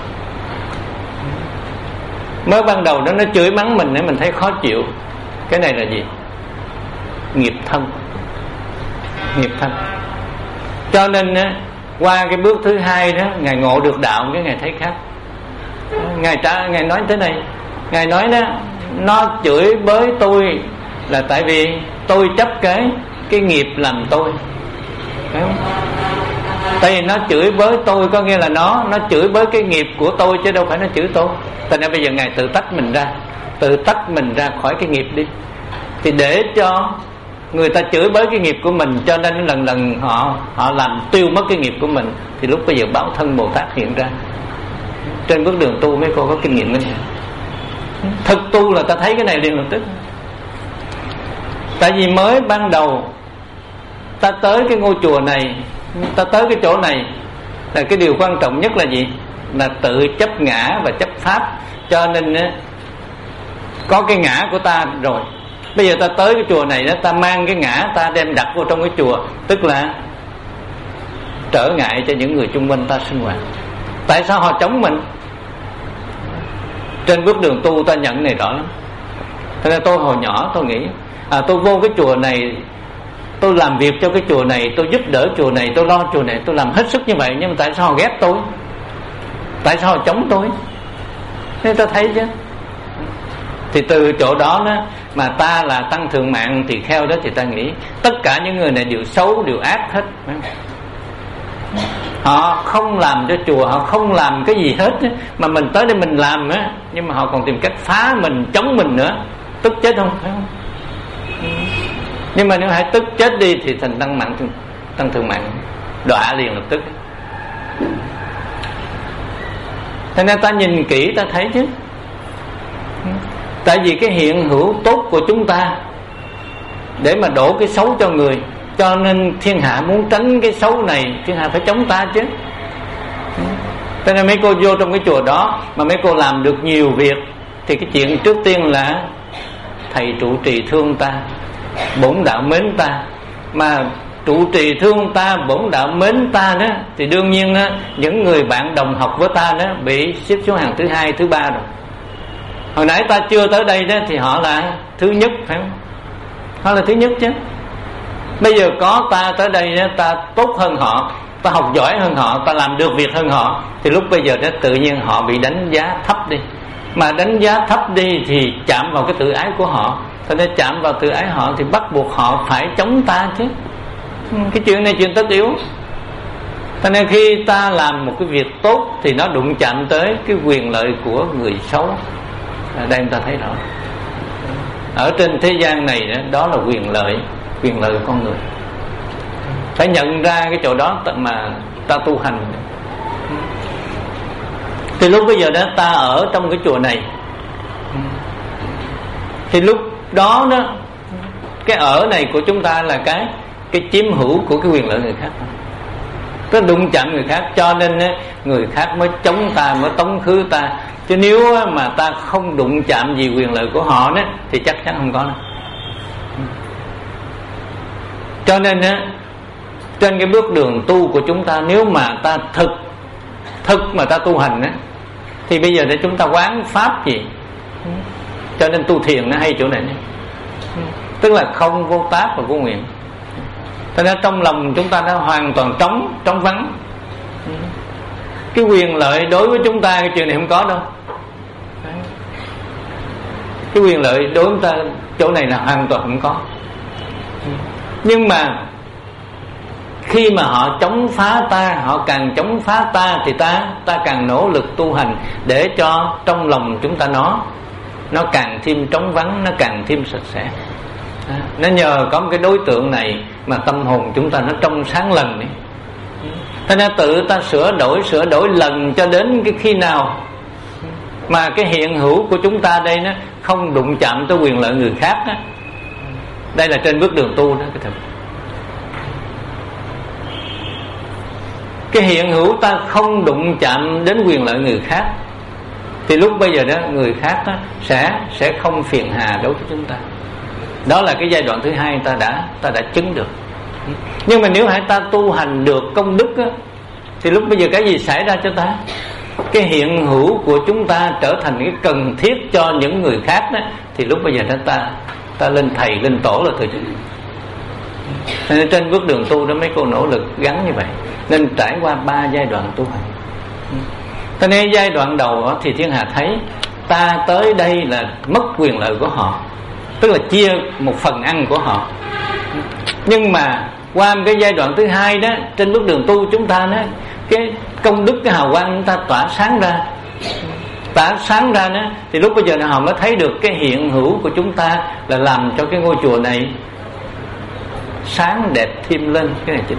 Mới ban đầu đó nó chửi mắng mình để mình thấy khó chịu. Cái này là gì? Nghiệp thân. Nghiệp thân. Cho nên qua cái bước thứ hai đó, ngài ngộ được đạo, cái ngài thấy khác. Ngài trả, ngài nói thế này, ngài nói đó, nó chửi bới tôi là tại vì tôi chấp cái cái nghiệp làm tôi. Phải không? Tại vì nó chửi bới tôi có nghĩa là nó nó chửi bới cái nghiệp của tôi chứ đâu phải nó chửi tôi. Tại nên bây giờ ngài tự tách mình ra, tự tách mình ra khỏi cái nghiệp đi, thì để cho người ta chửi bới cái nghiệp của mình, cho nên lần lần họ họ làm tiêu mất cái nghiệp của mình, thì lúc bây giờ báo thân Bồ Tát hiện ra. Trên bước đường tu mấy cô có kinh nghiệm đó. Thực tu là ta thấy cái này liền lập tức. Tại vì mới ban đầu ta tới cái ngôi chùa này, ta tới cái chỗ này là cái điều quan trọng nhất là gì? Là tự chấp ngã và chấp pháp. Cho nên có cái ngã của ta rồi, bây giờ ta tới cái chùa này đó, ta mang cái ngã ta đem đặt vô trong cái chùa, tức là trở ngại cho những người chung quanh ta sinh hoạt. Tại sao họ chống mình? Trên bước đường tu ta nhận này rõ lắm. Thế nên tôi hồi nhỏ tôi nghĩ à, tôi vô cái chùa này, tôi làm việc cho cái chùa này, tôi giúp đỡ chùa này, tôi lo chùa này, tôi làm hết sức như vậy. Nhưng mà tại sao họ ghét tôi? Tại sao họ chống tôi? Thế ta thấy chứ. Thì từ chỗ đó, đó mà ta là tăng thượng mạng thì theo đó thì ta nghĩ tất cả những người này đều xấu, đều ác hết. Họ không làm cho chùa, họ không làm cái gì hết, mà mình tới đây mình làm á, nhưng mà họ còn tìm cách phá mình, chống mình nữa. Tức chết không? Phải không? Nhưng mà nếu hãy tức chết đi thì thành tăng mạng, tăng thượng mạng đọa liền lập tức. Thế nên ta nhìn kỹ ta thấy chứ. Tại vì cái hiện hữu tốt của chúng ta để mà đổ cái xấu cho người, cho nên thiên hạ muốn tránh cái xấu này, thiên hạ phải chống ta chứ. Thế nên mấy cô vô trong cái chùa đó mà mấy cô làm được nhiều việc, thì cái chuyện trước tiên là thầy trụ trì thương ta, bổn đạo mến ta. Mà trụ trì thương ta, bổn đạo mến ta đó, thì đương nhiên đó, những người bạn đồng học với ta đó bị xếp xuống hàng thứ hai, thứ ba rồi. Hồi nãy ta chưa tới đây đó thì họ là thứ nhất, phải không? Họ là thứ nhất chứ. Bây giờ có ta tới đây đó, ta tốt hơn họ, ta học giỏi hơn họ, ta làm được việc hơn họ, thì lúc bây giờ đó tự nhiên họ bị đánh giá thấp đi. Mà đánh giá thấp đi thì chạm vào cái tự ái của họ. Thế nên chạm vào tự ái họ thì bắt buộc họ phải chống ta chứ. Cái chuyện này chuyện tất yếu. Thế nên khi ta làm một cái việc tốt thì nó đụng chạm tới cái quyền lợi của người xấu. Ở đây ta thấy rõ. Ở trên thế gian này đó, đó là quyền lợi, quyền lợi của con người. Phải nhận ra cái chỗ đó mà ta tu hành. Thì lúc bây giờ đó ta ở trong cái chùa này, thì lúc đó đó cái ở này của chúng ta là cái cái chiếm hữu của cái quyền lợi người khác, có đụng chạm người khác, cho nên người khác mới chống ta, mới tống khứ ta. Chứ nếu mà ta không đụng chạm gì quyền lợi của họ đó thì chắc chắn không có đâu. Cho nên trên cái bước đường tu của chúng ta, nếu mà ta thực thực mà ta tu hành á, thì bây giờ để chúng ta quán pháp gì. Cho nên tu thiền nó hay chỗ này, tức là không vô tác và vô nguyện. Thế nên trong lòng chúng ta nó hoàn toàn trống, trống vắng. Cái quyền lợi đối với chúng ta cái chuyện này không có đâu. cái quyền lợi đối với ta chỗ này là hoàn toàn không có. Nhưng mà khi mà họ chống phá ta, họ càng chống phá ta thì ta ta càng nỗ lực tu hành để cho trong lòng chúng ta nó nó càng thêm trống vắng, nó càng thêm sạch sẽ. Nó nhờ có một cái đối tượng này mà tâm hồn chúng ta nó trong sáng lần ấy. Thế nên tự ta sửa đổi sửa đổi lần cho đến cái khi nào mà cái hiện hữu của chúng ta đây nó không đụng chạm tới quyền lợi người khác đó. Đây là trên bước đường tu đó cái thực. Cái hiện hữu ta không đụng chạm đến quyền lợi người khác thì lúc bây giờ đó người khác đó sẽ sẽ không phiền hà đối với chúng ta. Đó là cái giai đoạn thứ hai ta đã ta đã chứng được. Nhưng mà nếu hãy ta tu hành được công đức đó, thì lúc bây giờ cái gì xảy ra cho ta? Cái hiện hữu của chúng ta trở thành cái cần thiết cho những người khác đó, thì lúc bây giờ đó ta ta lên thầy lên tổ là thôi chứ. Nên trên bước đường tu đó mấy cô nỗ lực gắn như vậy, nên trải qua ba giai đoạn tu hành. Cho nên giai đoạn đầu đó, thì thiên hà thấy ta tới đây là mất quyền lợi của họ, tức là chia một phần ăn của họ. Nhưng mà qua cái giai đoạn thứ hai đó, trên bước đường tu chúng ta đó, cái công đức, cái hào quang chúng ta tỏa sáng ra, tỏa sáng ra đó, thì lúc bây giờ họ mới thấy được cái hiện hữu của chúng ta là làm cho cái ngôi chùa này sáng đẹp thêm lên. Cái này chính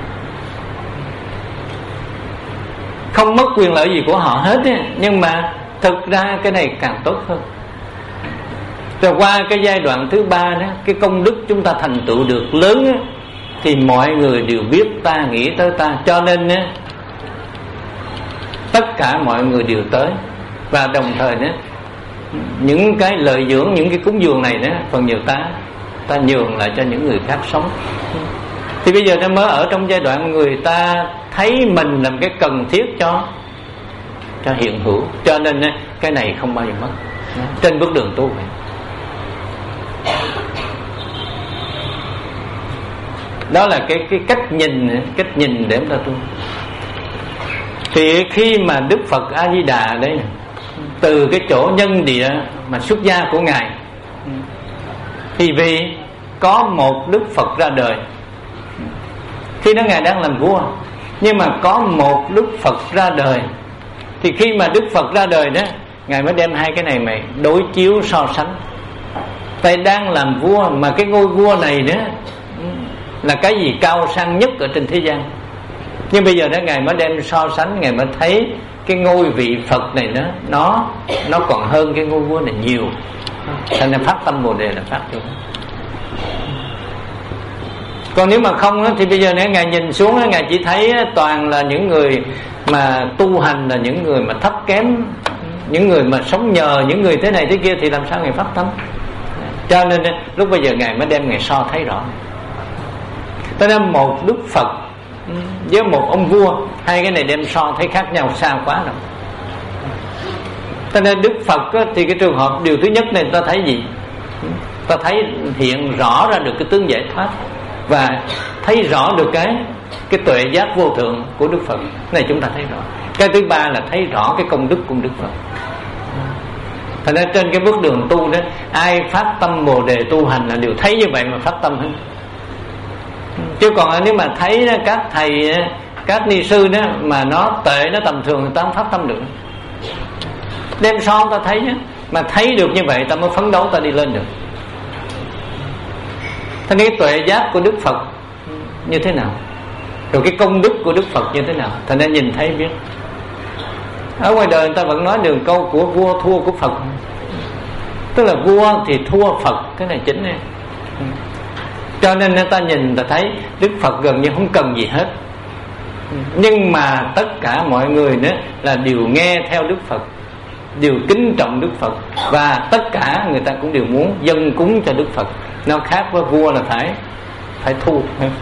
không mất quyền lợi gì của họ hết ấy. Nhưng mà thực ra cái này càng tốt hơn. Rồi qua cái giai đoạn thứ ba đó, cái công đức chúng ta thành tựu được lớn ấy, thì mọi người đều biết ta nghĩ tới ta, cho nên ấy, tất cả mọi người đều tới. Và đồng thời đó, những cái lợi dưỡng, những cái cúng dường này đó, phần nhiều ta ta nhường lại cho những người khác sống. Thì bây giờ nó mới ở trong giai đoạn người ta thấy mình làm cái cần thiết cho cho hiện hữu, cho nên cái này không bao giờ mất. Trên bước đường tu vậy. Đó là cái cái cách nhìn, cách nhìn để chúng ta tu. Thì khi mà Đức Phật A Di Đà đấy, từ cái chỗ nhân địa mà xuất gia của ngài, thì vì có một Đức Phật ra đời. Khi đó ngài đang làm vua, nhưng mà có một Đức Phật ra đời. Thì khi mà Đức Phật ra đời đó, ngài mới đem hai cái này mà đối chiếu so sánh. Tại đang làm vua mà cái ngôi vua này đó là cái gì cao sang nhất ở trên thế gian. Nhưng bây giờ đó ngài mới đem so sánh, ngài mới thấy cái ngôi vị Phật này đó, nó nó còn hơn cái ngôi vua này nhiều. Thành ra phát tâm Bồ Đề là phát cho. Còn nếu mà không đó, thì bây giờ nếu ngài nhìn xuống đó, ngài chỉ thấy toàn là những người mà tu hành, là những người mà thấp kém, những người mà sống nhờ những người thế này thế kia, thì làm sao ngài phát tâm? Cho nên lúc bây giờ ngài mới đem ngài so thấy rõ. Cho nên một Đức Phật với một ông vua, hai cái này đem so thấy khác nhau xa quá rồi. Cho nên Đức Phật á, thì cái trường hợp điều thứ nhất này ta thấy gì? Ta thấy hiện rõ ra được cái tướng giải thoát, và thấy rõ được cái cái tuệ giác vô thượng của Đức Phật. Cái này chúng ta thấy rõ. Cái thứ ba là thấy rõ cái công đức của Đức Phật. Thành ra trên cái bước đường tu đó, ai phát tâm Bồ Đề tu hành là đều thấy như vậy mà phát tâm hết. Chứ còn nếu mà thấy các thầy, các ni sư đó mà nó tệ, nó tầm thường, người ta không phát tâm được. Đem son ta thấy nhé, mà thấy được như vậy ta mới phấn đấu, ta đi lên được. Thế nên cái tuệ giác của Đức Phật như thế nào, rồi cái công đức của Đức Phật như thế nào, thành nên nhìn thấy biết. Ở ngoài đời người ta vẫn nói đường câu của vua thua của Phật, tức là vua thì thua Phật, cái này chính này. Cho nên người ta nhìn ta thấy Đức Phật gần như không cần gì hết, nhưng mà tất cả mọi người nữa là đều nghe theo Đức Phật, đều kính trọng Đức Phật, và tất cả người ta cũng đều muốn dâng cúng cho Đức Phật. Nó khác với vua là phải phải thu.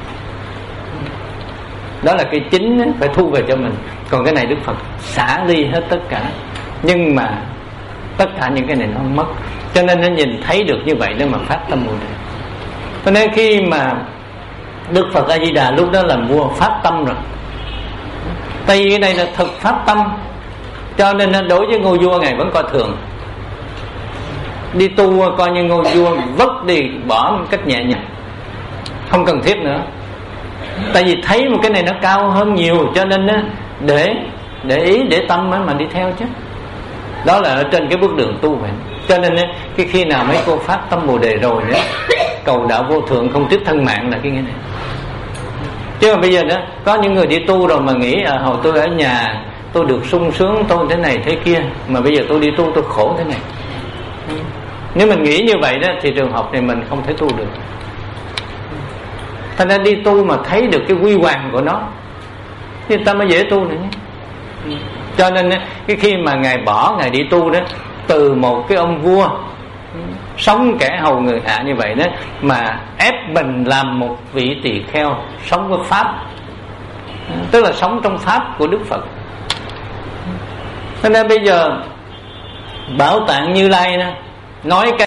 Đó là cái chính, phải thu về cho mình. Còn cái này Đức Phật xả ly hết tất cả, nhưng mà tất cả những cái này nó không mất. Cho nên nó nhìn thấy được như vậy để mà phát tâm Bồ Đề. Cho nên khi mà Đức Phật A Di Đà lúc đó làm vua phát tâm rồi, tại vì cái này là thực phát tâm, cho nên đối với ngôi vua ngài vẫn coi thường. đi tu coi như ngôi vua, vất đi, bỏ một cách nhẹ nhàng, không cần thiết nữa. Tại vì thấy một cái này nó cao hơn nhiều, cho nên á, để để ý, để tâm mà đi theo chứ. Đó là ở trên cái bước đường tu vậy. Cho nên á, cái khi nào mấy cô phát tâm Bồ Đề rồi đó, cầu đạo vô thượng không tiếc thân mạng là cái nghĩa này. Chứ mà bây giờ đó, có những người đi tu rồi mà nghĩ à, hồi tôi ở nhà tôi được sung sướng, tôi thế này thế kia, mà bây giờ tôi đi tu tôi khổ thế này. Nếu mình nghĩ như vậy đó thì trường hợp này mình không thể tu được. Thành ra đi tu mà thấy được cái quy hoàng của nó thì ta mới dễ tu được. Cho nên cái khi mà Ngài bỏ, Ngài đi tu đó, từ một cái ông vua sống kẻ hầu người hạ như vậy đó, mà ép mình làm một vị tỳ kheo sống với Pháp, tức là sống trong Pháp của Đức Phật. Cho nên bây giờ Bảo Tạng Như Lai đó, nói cái